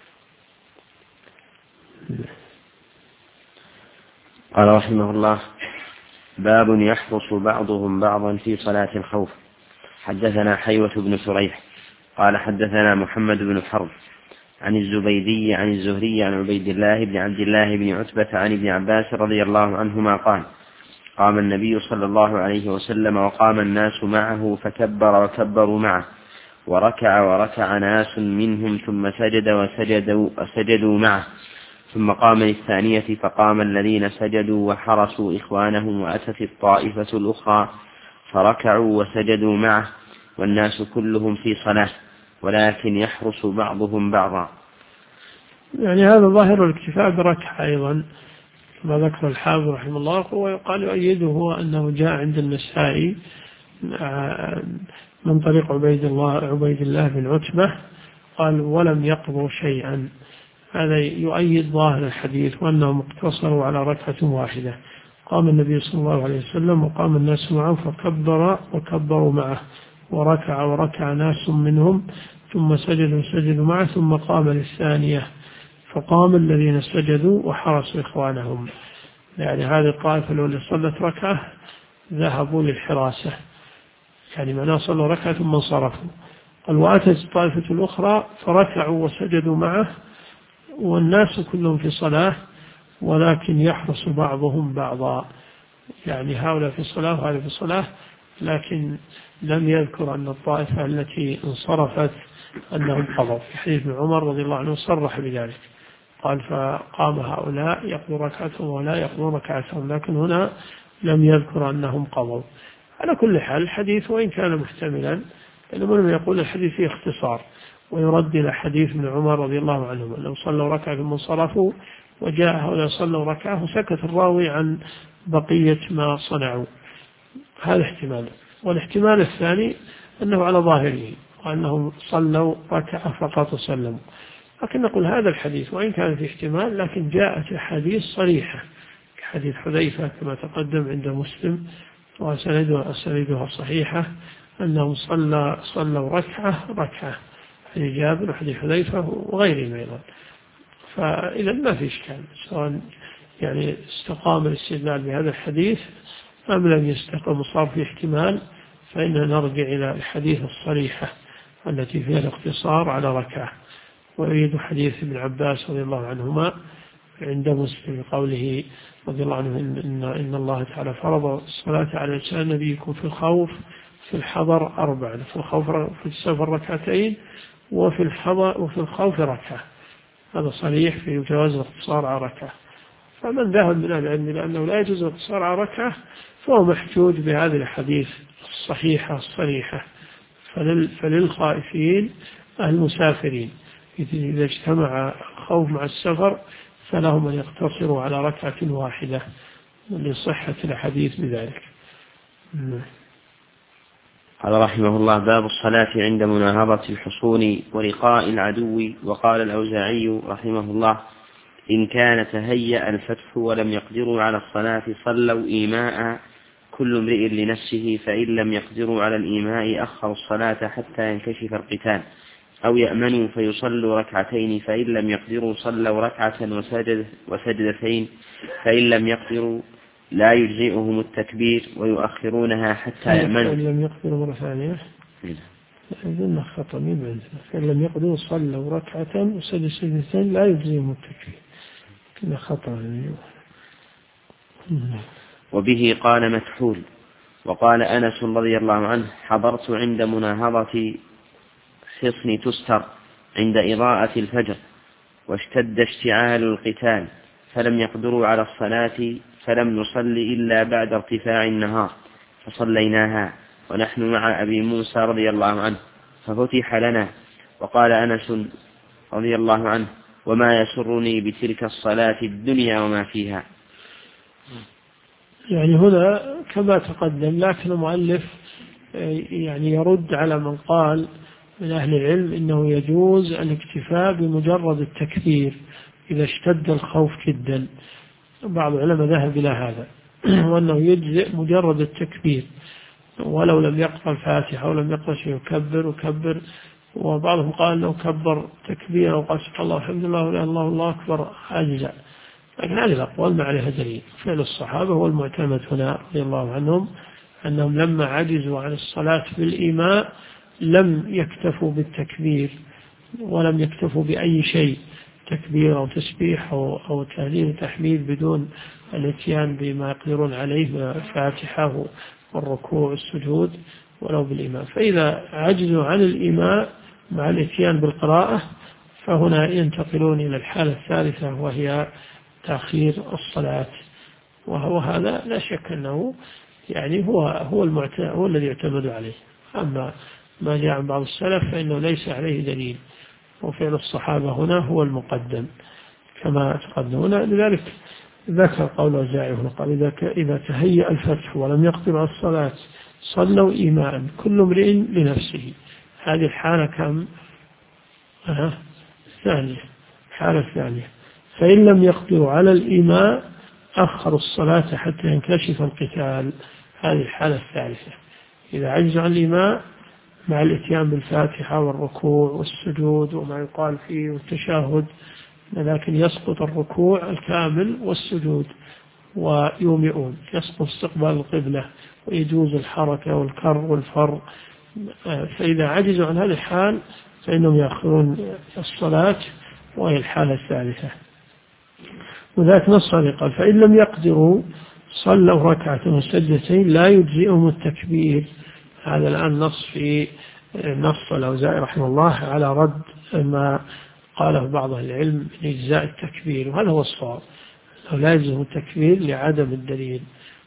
قال رحمه الله: باب يحرص بعضهم بعضا في صلاة الخوف. حدثنا حيوة بن شريح قال حدثنا محمد بن حرب عن الزبيدي عن الزهري عن عبيد الله بن عبد الله بن عتبة عن ابن عباس رضي الله عنهما قال: قام النبي صلى الله عليه وسلم وقام الناس معه فكبر وكبروا معه، وركع ناس منهم ثم سجد وسجدوا معه، ثم قام للثانية فقام الذين سجدوا وحرسوا إخوانهم، وأتت الطائفة الأخرى فركعوا وسجدوا معه، والناس كلهم في صلاة ولكن يحرس بعضهم بعضا. يعني هذا ظاهر الاكتفاء بركعة أيضا كما ذكر الحافظ رحمه الله. ويقال يؤيده هو أنه جاء عند النسائي من طريق عبيد الله بن عتبة قال: ولم يقضوا شيئا. هذا يؤيد ظاهر الحديث وأنهم اقتصروا على ركعة واحدة. قام النبي صلى الله عليه وسلم وقام الناس معه فكبر وكبروا معه، وركع ناس منهم ثم سجدوا معه، ثم قام للثانية فقام الذين سجدوا وحرسوا إخوانهم. يعني هذه الطائفة اللي صلت ركعة ذهبوا للحراسة، يعني معناه صلوا ركعة ثم انصرفوا. قال: وأتت الطائفة الأخرى فركعوا وسجدوا معه والناس كلهم في صلاة ولكن يحرس بعضهم بعضا، يعني هؤلاء في الصلاة وهؤلاء في الصلاة، لكن لم يذكر أن الطائفة التي انصرفت أنهم قضوا. في حديث ابن عمر رضي الله عنه صرح بذلك، قال: فقام هؤلاء يقضوا ركعتهم ولا يقضوا ركعتهم، لكن هنا لم يذكر أنهم قضوا. على كل حال الحديث وإن كان محتملا، لأنه لم يقول الحديث فيه اختصار، ويرد إلى حديث ابن عمر رضي الله عنهما لو صلوا ركعة ثم انصرفوا وجاء هؤلاء صلوا ركعة وسكت الراوي عن بقية ما صنعوا. هذا احتمال. والاحتمال الثاني أنه على ظاهره وأنهم صلوا ركعة فقط وسلموا. لكن نقول هذا الحديث وإن كان في احتمال، لكن جاءت أحاديث صريحة كحديث حذيفة كما تقدم عند مسلم وأسانيدها صحيحة أنهم صلوا ركعة، حديث جابر وحديث حذيفة وغيرهم أيضا. فإذا ما في إشكال، سواء يعني استقام الاستدلال بهذا الحديث أم لم يستقم صار في احتمال، فإننا نرجع إلى الحديث الصريحة التي فيها الاقتصار على ركعة. ويريد حديث ابن عباس رضي الله عنهما عند مسلم قوله رضي الله عنه: إن الله تعالى فرض الصلاة على لسان نبيكم في الخوف في الحضر 4، في الخوف في السفر ركعتين، وفي الخوف ركعة. هذا صريح في جواز الاقتصار على ركعة. فمن ذهب من العلم لأنه لا يجوز الاقتصار على ركعة فهو محجوج بهذه الحديث الصحيحة الصريحة. فللخائفين المسافرين إذا اجتمع الخوف مع السفر فلهم أن يقتصروا على ركعة واحدة لصحة الحديث بذلك. قال رحمه الله: باب الصلاة عند مناهضة الحصون ولقاء العدو. وقال الأوزاعي رحمه الله: إن كان تهيأ الفتح ولم يقدروا على الصلاة صلوا إيماء كل امرئ لنفسه، فإن لم يقدروا على الإيماء أخروا الصلاة حتى ينكشف القتال، أو يأمنوا فيصلوا ركعتين، فإن لم يقدروا صلوا ركعة وسجدتين، فإن لم يقدروا لا يجزئهم التكبير ويؤخرونها حتى يأمنوا. فإن لم يقدروا مرة ثانية إذن خطأ من عندنا، فإن لم يقدروا صلوا ركعة وسجدوا سجدتين لا يجزيهم التكبير، كنا خطأ. وبه قال مكحول. وقال أنس رضي الله عنه: حضرت عند مناهضة حصن تستر عند إضاءة الفجر، واشتد اشتعال القتال، فلم يقدروا على الصلاة، فلم نصل إلا بعد ارتفاع النهار، فصليناها ونحن مع أبي موسى رضي الله عنه، ففتح لنا. وقال أنس رضي الله عنه: وما يسرني بتلك الصلاة الدنيا وما فيها. يعني هنا كما تقدم، لكن المؤلف يعني يرد على من قال من أهل العلم إنه يجوز الاكتفاء بمجرد التكبير إذا اشتد الخوف جدا. بعض العلماء ذهب إلى هذا وأنه يجزئ مجرد التكبير ولو لم يقرأ الفاتحة ولم يقرأ شيء يكبر. وبعضهم قال أنه كبر تكبير وقال سبحان الله والحمد لله ولا إله إلا الله الله أكبر أجزاء. لكن هذه الأقوال ما عليها دليل. فعل الصحابة هو المعتمد هنا رضي الله عنهم، أنهم لما عجزوا عن الصلاة بالإيماء لم يكتفوا بالتكبير ولم يكتفوا بأي شيء، تكبير أو تسبيح أو تهليل وتحميد، بدون الاتيان بما يقدرون عليه من الفاتحة والركوع والسجود ولو بالإيماء. فإذا عجزوا عن الإيماء مع الاتيان بالقراءة فهنا ينتقلون إلى الحالة الثالثة وهي تأخير الصلاة، وهو هذا لا شك أنه يعني هو الذي يعتمد عليه. أما ما جاء عن بعض السلف فإنه ليس عليه دليل، وفعل الصحابة هنا هو المقدم كما تقدم هنا. لذلك ذكر قول الأوزاعي هنا قال: إذا تهيأ الفتح ولم يقدر على الصلاة صلوا إيماء كل امرئ لنفسه. هذه الحالة كم؟ ثانية، الحالة الثانية. فإن لم يقدروا على الإيماء أخروا الصلاة حتى ينكشف القتال. هذه الحالة الثالثة، إذا عجزوا عن الإيماء مع الاتيان بالفاتحة والركوع والسجود وما يقال فيه والتشهد، لكن يسقط الركوع الكامل والسجود ويومئون، يسقط استقبال القبلة ويجوز الحركة والكر والفر. فإذا عجزوا عن هذه الحال فإنهم يأخرون الصلاة، وهي الحالة الثالثة. وذلك نص قال: فإن لم يقدروا صلوا ركعة وسجدتين لا يجزئهم التكبير. هذا الآن نص في نص الأوزاعي رحمه الله على رد ما قاله بعض العلم من إجزاء التكبير، وهذا هو الصواب، لا يجزئهم التكبير لعدم الدليل.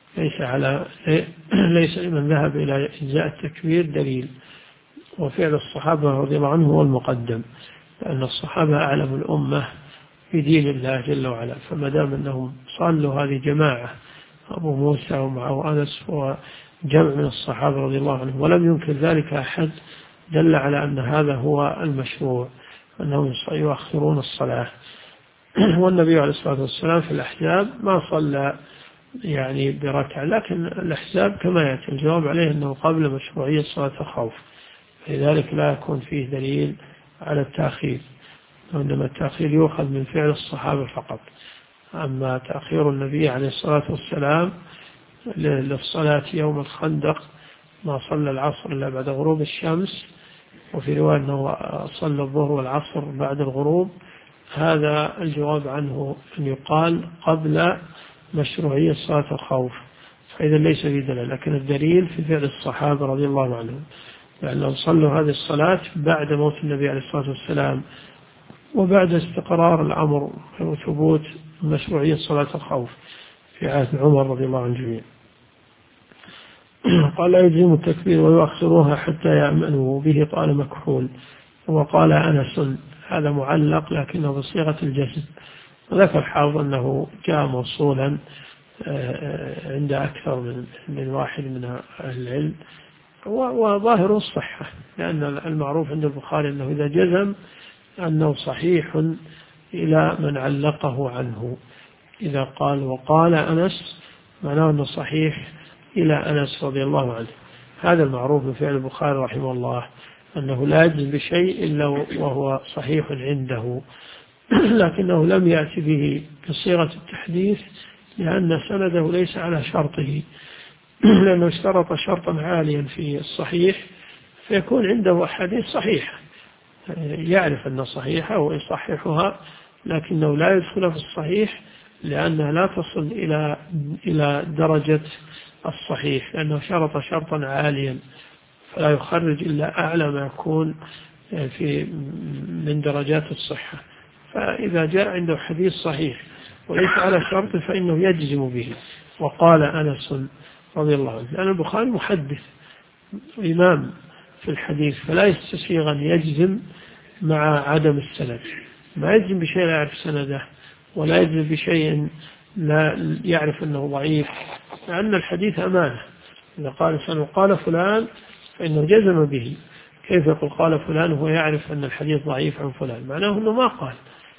ليس لمن ذهب إلى إجزاء التكبير دليل، وفعل الصحابة رضي الله عنهم هو المقدم، لأن الصحابة أعلم الأمة بدين الله جل وعلا. فما دام أنهم صلوا هذه جماعة، أبو موسى ومعه أنس وجمع من الصحابة رضي الله عنهم، ولم ينكر ذلك أحد، دل على أن هذا هو المشروع، أنهم يؤخرون الصلاة. والنبي عليه الصلاة والسلام في الأحزاب ما صلى يعني بركعة، لكن الأحزاب كما يأتي الجواب عليه أنه قبل مشروعية صلاة الخوف، لذلك لا يكون فيه دليل على التأخير، وإنما التأخير يؤخذ من فعل الصحابة فقط. أما تأخير النبي عليه الصلاة والسلام للصلاة يوم الخندق ما صلى العصر إلا بعد غروب الشمس، وفي رواية أنه صلى الظهر والعصر بعد الغروب، هذا الجواب عنه أن يقال قبل مشروعية صلاة الخوف، فإذا ليس في دليل. لكن الدليل في فعل الصحابة رضي الله عنهم، لأنهم صلوا هذه الصلاة بعد موت النبي عليه الصلاة والسلام، وبعد استقرار الأمر وثبوت مشروعية صلاة الخوف في عهد عمر رضي الله عنه جميعا. قال: لا يجزم التكبير ويؤخروها حتى يأمنوا. به قال مكحول. وقال أنس، هذا معلق لكنه بصيغة الجزم، وذكر حافظ أنه جاء موصولا عند أكثر من واحد من أهل العلم، وظاهر الصحة، لأن المعروف عند البخاري أنه إذا جزم أنه صحيح إلى من علقه عنه. إذا قال وقال أنس معناه أنه صحيح إلى أنس رضي الله عنه. هذا المعروف بفعل البخاري رحمه الله، أنه لا يجزم بشيء إلا وهو صحيح عنده، لكنه لم يأتي به بصيغة التحديث لأن سنده ليس على شرطه، لأنه اشترط شرطا عاليا في الصحيح فيكون عنده أحاديث صحيحة يعرف أنها صحيحة ويصححها، لكنه لا يدخل في الصحيح لأنها لا تصل إلى درجة الصحيح، لأنه شرط شرطا عاليا فلا يخرج إلا أعلى ما يكون من درجات الصحة. فإذا جاء عنده حديث صحيح وليس على شرط فإنه يجزم به. وقال أنس رضي الله عنه، لأن البخاري محدث إمام في الحديث فلا يستسيغ أن يجزم مع عدم السند، ما يجزم بشيء لا يعرف سنده ولا يجزم بشيء لا يعرف أنه ضعيف، لأن الحديث أمانة. إذا قال فلان فإنه جزم به، كيف يقول قال فلان وهو يعرف أن الحديث ضعيف عن فلان؟ معناه أنه ما قال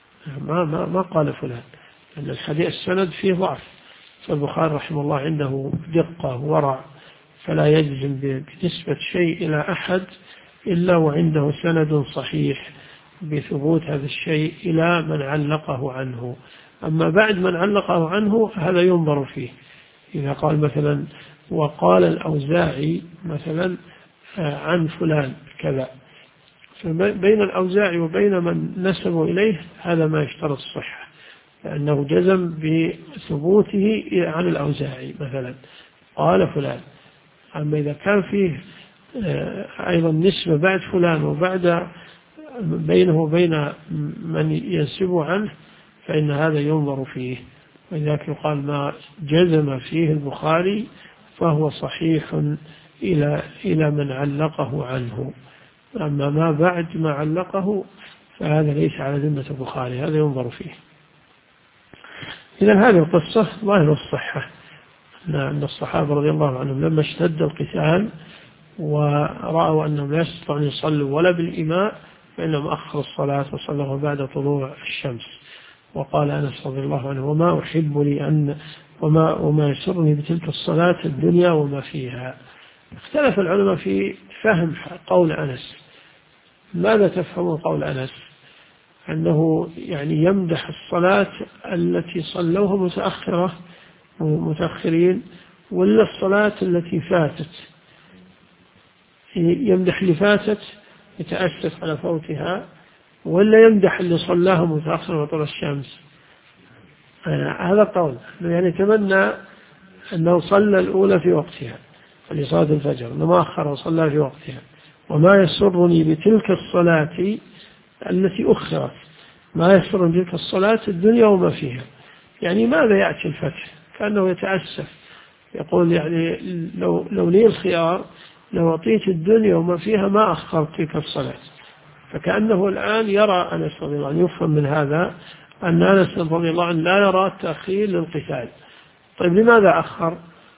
ما قال فلان، أن الحديث السند فيه ضعف. فالبخاري رحمه الله عنده دقة ورع، فلا يجزم بنسبة شيء إلى أحد إلا وعنده سند صحيح بثبوت هذا الشيء إلى من علقه عنه. أما بعد من علقه عنه هذا ينظر فيه. إذا قال مثلا وقال الأوزاعي مثلا عن فلان كذا، فبين الأوزاعي وبين من نسبه إليه هذا ما يشترط الصحة، لأنه جزم بثبوته عن الأوزاعي مثلا قال فلان. أما إذا كان فيه أيضا نسبة بعد فلان وبعد بينه وبين من ينسبه عنه فإن هذا ينظر فيه، ولذلك يقال ما جزم فيه البخاري فهو صحيح إلى من علقه عنه. أما ما بعد ما علقه فهذا ليس على ذمة البخاري، هذا ينظر فيه. إذن هذه القصة ظاهر الصحة، أن الصحابة رضي الله عنهم لما اشتد القتال ورأوا أنهم لا يستطيعون يصلوا ولا بالإماء فإنهم أخروا الصلاة وصلوا بعد طلوع الشمس. وقال أنس رضي الله عنه وما أحب لي أن وما يسرني بتلك الصلاة الدنيا وما فيها. اختلف العلماء في فهم قول أنس. ماذا تفهمون قول أنس؟ أنه يعني يمدح الصلاة التي صلوها متأخرين ولا الصلاة التي فاتت؟ يمدح اللي فاتت يتأسف على فوتها، ولا يمدح اللي صلاها متأخر وطلع الشمس؟ هذا قول، يعني يتمنى أنه صلى الأولى في وقتها لصلاة الفجر، أنه أخر وصلى في وقتها. وما يسرني بتلك الصلاة التي أخرت، ما يسرني بتلك الصلاة الدنيا وما فيها. يعني ماذا يأتي الفتح؟ كأنه يتأسف يقول يعني لو لي الخيار لو أعطيت الدنيا وما فيها ما أخرت تلك الصلاة. فكأنه الآن يرى أنس رضي الله عنه، يفهم من هذا أن أنس رضي الله عنه لا يرى التأخير للقتال. طيب لماذا أخر؟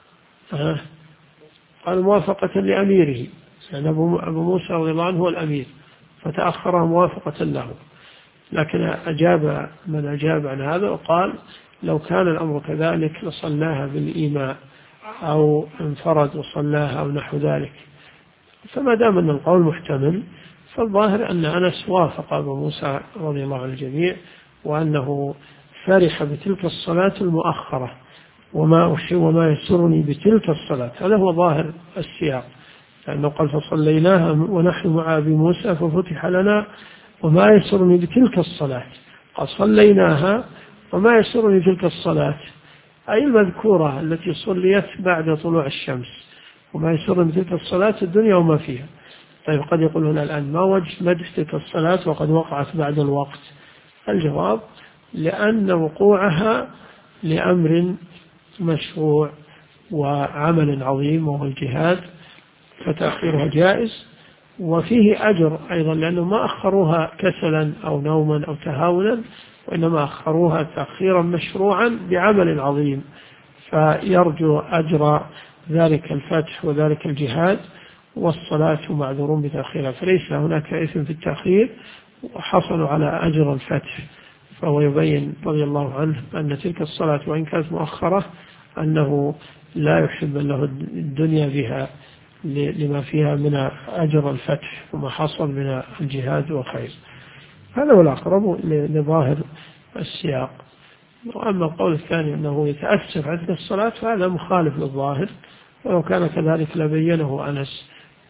قال موافقة لأميره، يعني أبو موسى رضي الله عنه هو الأمير فتأخر موافقة له. لكن أجاب من أجاب عن هذا وقال لو كان الأمر كذلك لصلاها بالإيماء أو انفرد وصلاها أو نحو ذلك. فما دام أن القول محتمل فالظاهر أن أنس وافق أبو موسى رضي الله عن الجميع، وأنه فرح بتلك الصلاة المؤخرة وما يسرني بتلك الصلاة. هذا هو ظاهر السياق، لأنه قال فصليناها ونحن مع أبي موسى ففتح لنا وما يسرني بتلك الصلاة. قال صليناها وما يسرني بتلك الصلاة أي المذكورة التي صليت بعد طلوع الشمس، وما يسرني بتلك الصلاة الدنيا وما فيها. طيب قد يقول هنا الآن ما وجه مدح تلك الصلاة وقد وقعت بعد الوقت؟ الجواب لأن وقوعها لأمر مشروع وعمل عظيم وهو الجهاد، فتأخيرها جائز وفيه أجر أيضا، لأنه ما أخروها كسلا أو نوما أو تهاونا، وإنما أخروها تأخيرا مشروعا بعمل عظيم، فيرجو أجر ذلك الفتح وذلك الجهاد، والصلاة معذورون بتأخيرها، فليس هناك إثم في التأخير وحصلوا على أجر الفتح. فهو يبين رضي الله عنه أن تلك الصلاة وإن كانت مؤخرة أنه لا يحب له الدنيا بها لما فيها من أجر الفتح وما حصل من الجهاد وخير. هذا هو الأقرب لظاهر السياق. وأما القول الثاني أنه يتأسف عند الصلاة فهذا مخالف للظاهر، ولو كان كذلك لبينه أنس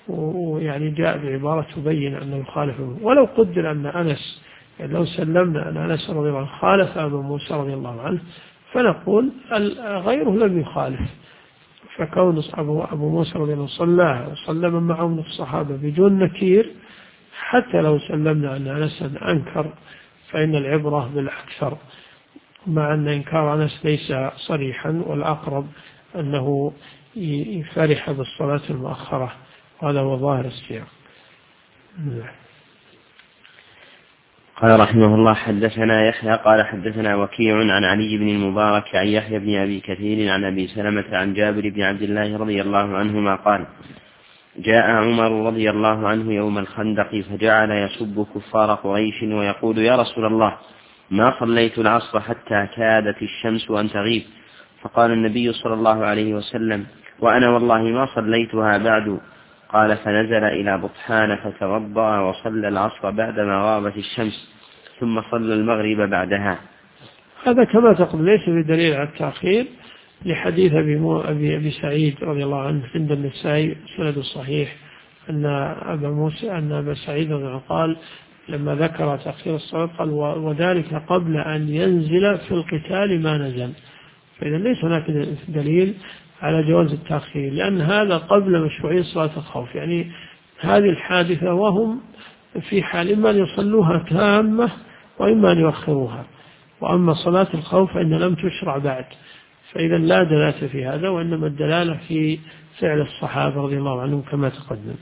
ويعني جاء بعبارة تبين أنه يخالف. ولو قدر أن أنس، يعني لو سلمنا أن أنس رضي الله عنه خالف أبو موسى رضي الله عنه، فنقول غيره لم يخالف. فكون أبو موسى رضي الله عنه صلى وصلى من معه من الصحابة بدون نكير، حتى لو سلمنا أن أنس أنكر فإن العبرة بالأكثر، مع أن إنكار أنس ليس صريحا، والأقرب أنه فرح بالصلاة المؤخرة، هذا هو ظاهر السياق. قال رحمه الله: حدثنا يحيى قال حدثنا وكيع عن علي بن المبارك عن يحيى بن أبي كثير عن أبي سلمة عن جابر بن عبد الله رضي الله عنهما قال: جاء عمر رضي الله عنه يوم الخندق فجعل يسب كفار قريش ويقول: يا رسول الله، ما صليت العصر حتى كادت الشمس أن تغيب. فقال النبي صلى الله عليه وسلم: وأنا والله ما صليتها بعد. قال: فنزل إلى بطحان فتوضأ وصلى العصر بعدما غابت الشمس، ثم صلى المغرب بعدها. هذا كما تقول ليس بدليل على التأخير، لحديث أبي سعيد رضي الله عنه عند النسائي سند صحيح أن أبا سعيد رضي الله عنه قال لما ذكر تأخير الصلاة قال: وذلك قبل أن ينزل في القتال ما نزل. فإذا ليس هناك دليل على جواز التأخير، لأن هذا قبل مشروعية صلاة الخوف، يعني هذه الحادثة وهم في حال إما أن يصلوها تامة وإما أن يؤخروها. وأما صلاة الخوف فإن لم تشرع بعد، فإذا لا دلالة في هذا، وإنما الدلالة في فعل الصحابة رضي الله عنهم كما تقدم.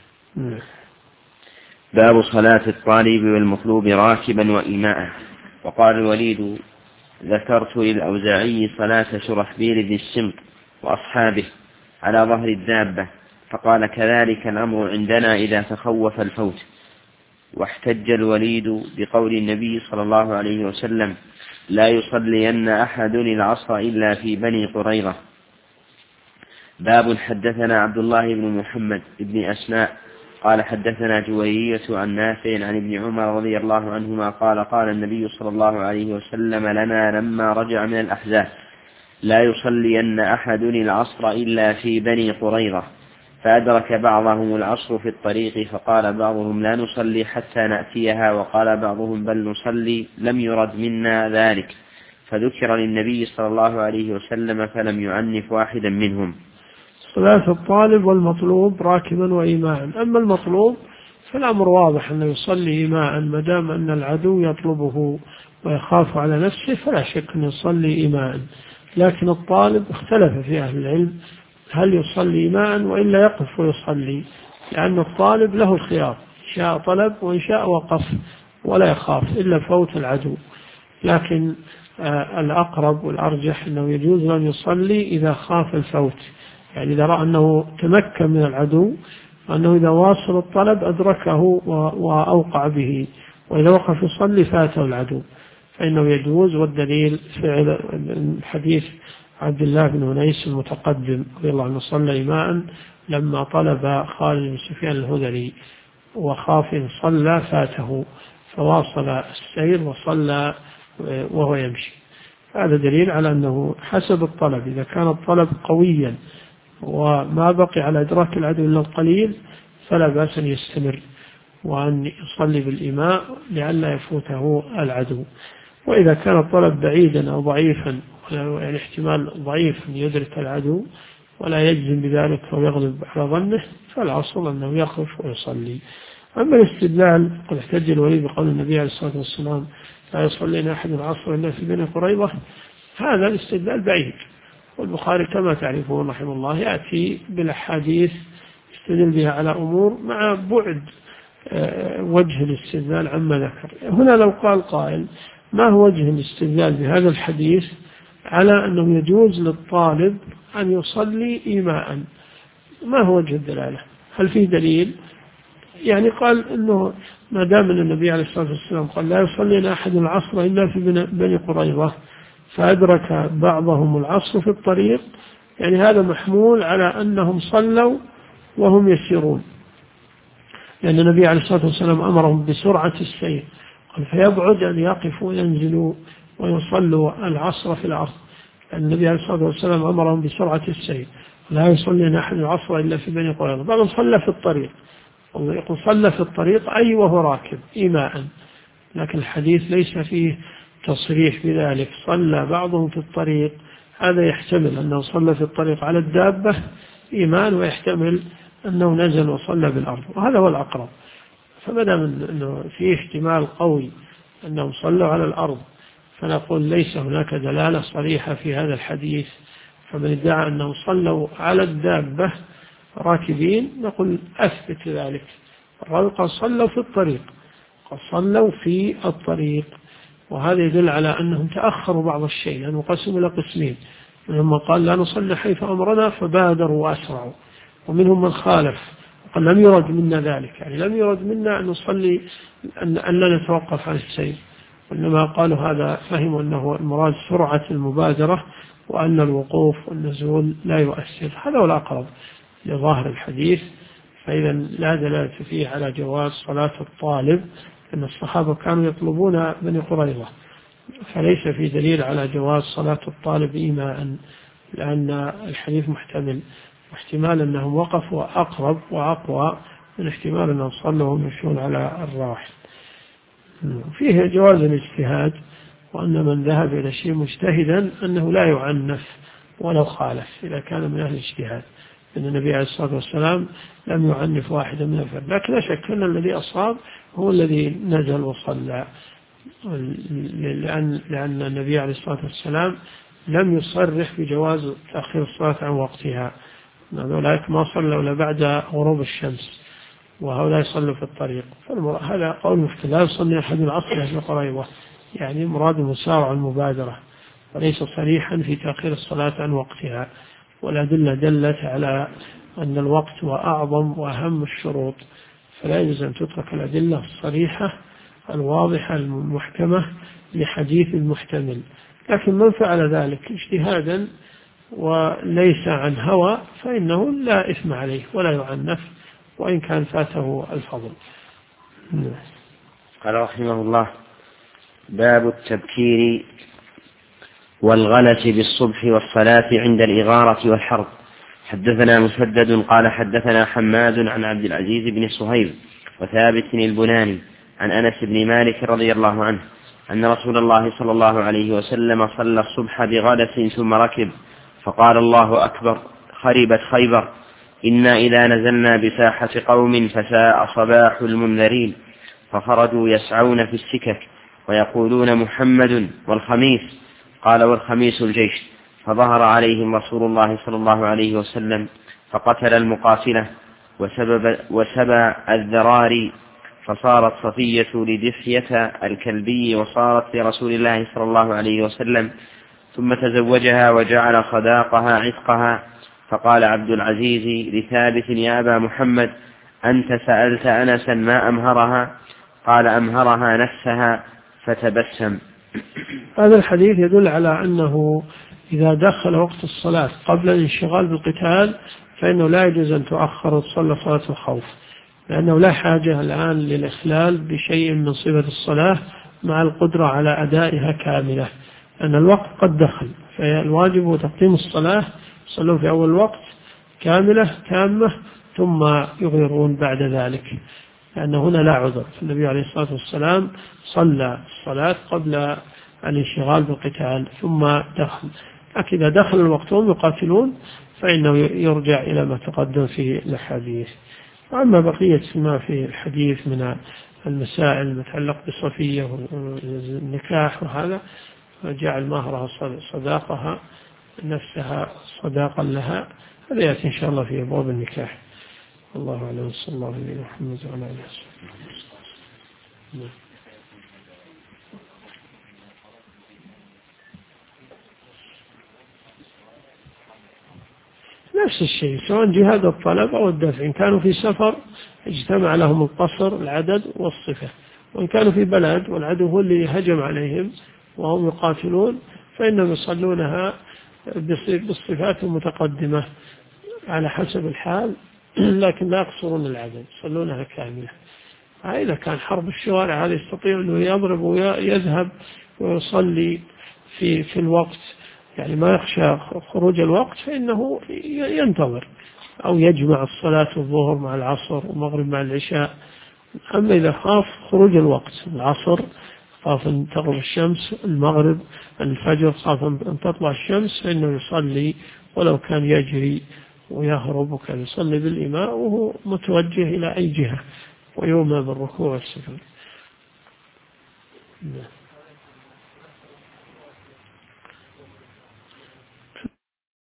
باب صلاة الطالب والمطلوب راكبا وإيماء. وقال الوليد: ذكرت للأوزاعي صلاة شرحبيل ذي السمط وأصحابه على ظهر الدابة، فقال: كذلك الأمر عندنا إذا تخوف الفوت. واحتج الوليد بقول النبي صلى الله عليه وسلم: لا يصلين أحد العصر إلا في بني قريظة. باب حدثنا عبد الله بن محمد بن أسماء قال حدثنا جويرية عن نافع عن ابن عمر رضي الله عنهما قال: قال النبي صلى الله عليه وسلم لنا لما رجع من الأحزاب: لا يصلين أحد العصر إلا في بني قريظة. فأدرك بعضهم العصر في الطريق، فقال بعضهم: لا نصلي حتى نأتيها، وقال بعضهم: بل نصلي، لم يرد منا ذلك. فذكر للنبي صلى الله عليه وسلم فلم يعنف واحدا منهم. صلاة الطالب والمطلوب راكبا وإيماء. أما المطلوب فالأمر واضح أنه يصلي إيماء، ما دام أن العدو يطلبه ويخاف على نفسه فلا شك أن يصلي إيماء. لكن الطالب اختلف في أهل العلم هل يصلي إيماء وإلا يقف ويصلي، لأن الطالب له الخيار، إن شاء طلب وإن شاء وقف ولا يخاف إلا فوت العدو. لكن الأقرب والأرجح أنه يجوز أن يصلي إذا خاف الفوت، يعني إذا رأى أنه تمكن من العدو، أنه إذا واصل الطلب أدركه وأوقع به، وإذا وقف يصلي فاته العدو فإنه يجوز. والدليل فعل حديث عبد الله بن هنيس المتقدم رضي الله عنه: صلى إيماء لما طلب خالد بن سفيان الهذلي وخاف صلى فاته، فواصل السير وصلى وهو يمشي. هذا دليل على أنه حسب الطلب، إذا كان الطلب قويا وما بقي على إدراك العدو إلا القليل فلا بأس أن يستمر وأن يصلي بالإيماء لئلا يفوته العدو. وإذا كان الطلب بعيدا أو ضعيفا، يعني احتمال ضعيف أن يدرك العدو ولا يجزم بذلك أو يغلب على ظنه، فالأصل أنه يقف ويصلي. أما الاستدلال قد احتج الوليد بقول النبي عليه الصلاة والسلام: لا يصلين أحد العصر إلا في بني قريظة، هذا الاستدلال بعيد. والبخاري كما تعرفون رحمه الله يأتي بالأحاديث يستدل بها على أمور مع بعد وجه الاستدلال عما ذكر. هنا لو قال قائل: ما هو وجه الاستدلال بهذا الحديث على أنه يجوز للطالب أن يصلي إيماء؟ ما هو وجه الدلالة؟ هل فيه دليل؟ يعني قال أنه ما دام أن النبي عليه الصلاة والسلام قال: لا يصلي أحد العصر إلا في بني قريظة، فأدرك بعضهم العصر في الطريق، يعني هذا محمول على أنهم صلوا وهم يسيرون، لأن النبي عليه الصلاة والسلام أمرهم بسرعة السير، قال: فيبعد أن يقفوا وينزلوا ويصلوا العصر في الأرض. النبي عليه الصلاة والسلام أمرهم بسرعة السير، لا يصلي أحد العصر إلا في بني قريظة. بعضهم صلى في الطريق، يقول صلى في الطريق أي وهو راكب إيماء، لكن الحديث ليس فيه تصريح بذلك. صلى بعضهم في الطريق، هذا يحتمل أنه صلى في الطريق على الدابة إيمان، ويحتمل أنه نزل وصلى بالأرض، وهذا هو الأقرب. فبدأ من أنه فيه احتمال قوي أنهم صلوا على الأرض، فنقول ليس هناك دلالة صريحة في هذا الحديث. فمن ادعى أنهم صلوا على الدابة راكبين نقول أثبت ذلك. الراوي قال صلوا في الطريق، قال صلوا في الطريق، وهذا يدل على أنهم تأخروا بعض الشيء، لأنه قسموا إلى قسمين. منهم قال لا نصلي حيث أمرنا فبادروا وأسرعوا، ومنهم من خالف قال لم يرد منا ذلك، يعني لم يرد منا أن نصلي أن لا نتوقف عن السير، وإنما قالوا هذا فهموا أنه المراد سرعة المبادرة، وأن الوقوف والنزول لا يؤثر. هذا هو الأقرب لظاهر الحديث. فإذا لا دلالة فيه على جواز صلاة الطالب، أن الصحابة كانوا يطلبون بني قريظة، فليس في دليل على جواز صلاة الطالب إيماء، لأن الحديث محتمل، واحتمال أنهم وقفوا أقرب وأقوى من احتمال أنهم صلوا وهم يمشون على الراحل. فيه جواز الاجتهاد، وأن من ذهب إلى شيء مجتهدا أنه لا يعنف ولو خالف إذا كان من أهل الاجتهاد، أن النبي عليه الصلاة والسلام لم يعنف واحدا من الفرد، لكن لا شك أن الذي أصاب هو الذي نزل وصلى، لأن النبي عليه الصلاة والسلام لم يصرح بجواز تأخير الصلاة عن وقتها. أولئك ما صلوا إلا بعد غروب الشمس، وهؤلاء يصلوا في الطريق. هذا قول مفتى، لا يصلي أحد العصر أهل قريظة، يعني مراد المسارعة المبادرة، وليس صريحا في تأخير الصلاة عن وقتها. والأدلة دلت على أن الوقت هو أعظم وأهم الشروط، فلا يجوز أن تترك الأدلة الصريحة الواضحة المحكمة لحديث المحتمل. لكن من فعل ذلك اجتهادا وليس عن هوى فإنه لا إثم عليه ولا يعنف، وإن كان فاته الفضل. قال رحمه الله: باب التبكير والغلس بالصبح والصلاة عند الإغارة والحرب. حدثنا مسدد قال حدثنا حماد عن عبد العزيز بن صهيب وثابت البناني عن أنس بن مالك رضي الله عنه أن رسول الله صلى الله عليه وسلم صلى الصبح بغلس ثم ركب فقال: الله أكبر، خربت خيبر، إنا إذا نزلنا بساحة قوم فساء صباح المنذرين. فخرجوا يسعون في السكك ويقولون محمد والخميس. قال: والخميس الجيش. فظهر عليهم رسول الله صلى الله عليه وسلم فقتل المقاتلة وسبى الذراري، فصارت صفية لدحية الكلبي وصارت لرسول الله صلى الله عليه وسلم، ثم تزوجها وجعل صداقها عتقها. فقال عبد العزيز لثابت: يا أبا محمد، أنت سألت أنسا ما أمهرها؟ قال: أمهرها نفسها. فتبسم. هذا الحديث يدل على أنه إذا دخل وقت الصلاة قبل الانشغال بالقتال فإنه لا يجوز أن تؤخر وتصلى صلاة الخوف، لأنه لا حاجة الآن للإخلال بشيء من صفة الصلاة مع القدرة على أدائها كاملة، لأن الوقت قد دخل، فالواجب هو تقديم الصلاة، صلوا في أول وقت كاملة تامة ثم يغيرون بعد ذلك، لأن هنا لا عذر. النبي عليه الصلاة والسلام صلى الصلاة قبل الانشغال بالقتال ثم دخل، لكن إذا دخل الوقت وهم يقاتلون فإنه يرجع إلى ما تقدم في الحديث. وأما بقية ما في الحديث من المسائل المتعلقة بصفية والنكاح وهذا، جعل مهرها صداقها نفسها صداقا لها، هذا يأتي إن شاء الله في أبواب النكاح. الله أعلم، صلى الله عليه محمد وعلى آله وسلم. نفس الشيء سواء جهاد الطلب أو الدفع، إن كانوا في سفر اجتمع لهم القصر العدد والصفة، وإن كانوا في بلد والعدو هو اللي هجم عليهم وهم يقاتلون فإنهم يصلونها بالصفات المتقدمة على حسب الحال، لكن لا يقصرون العدد، يصلونها كاملة. إذا كان حرب الشوارع هذا يستطيع أنه يضرب ويذهب ويصلي في الوقت يعني ما يخشى خروج الوقت فإنه ينتظر أو يجمع الصلاة الظهر مع العصر والمغرب مع العشاء. أما إذا خاف خروج الوقت، العصر خاف أن تغرب الشمس، المغرب الفجر خاف أن تطلع الشمس، فإنه يصلي ولو كان يجري ويهرب، وكان يصلي بالإمام وهو متوجه إلى أي جهة، ويومى بالركوع والسجود.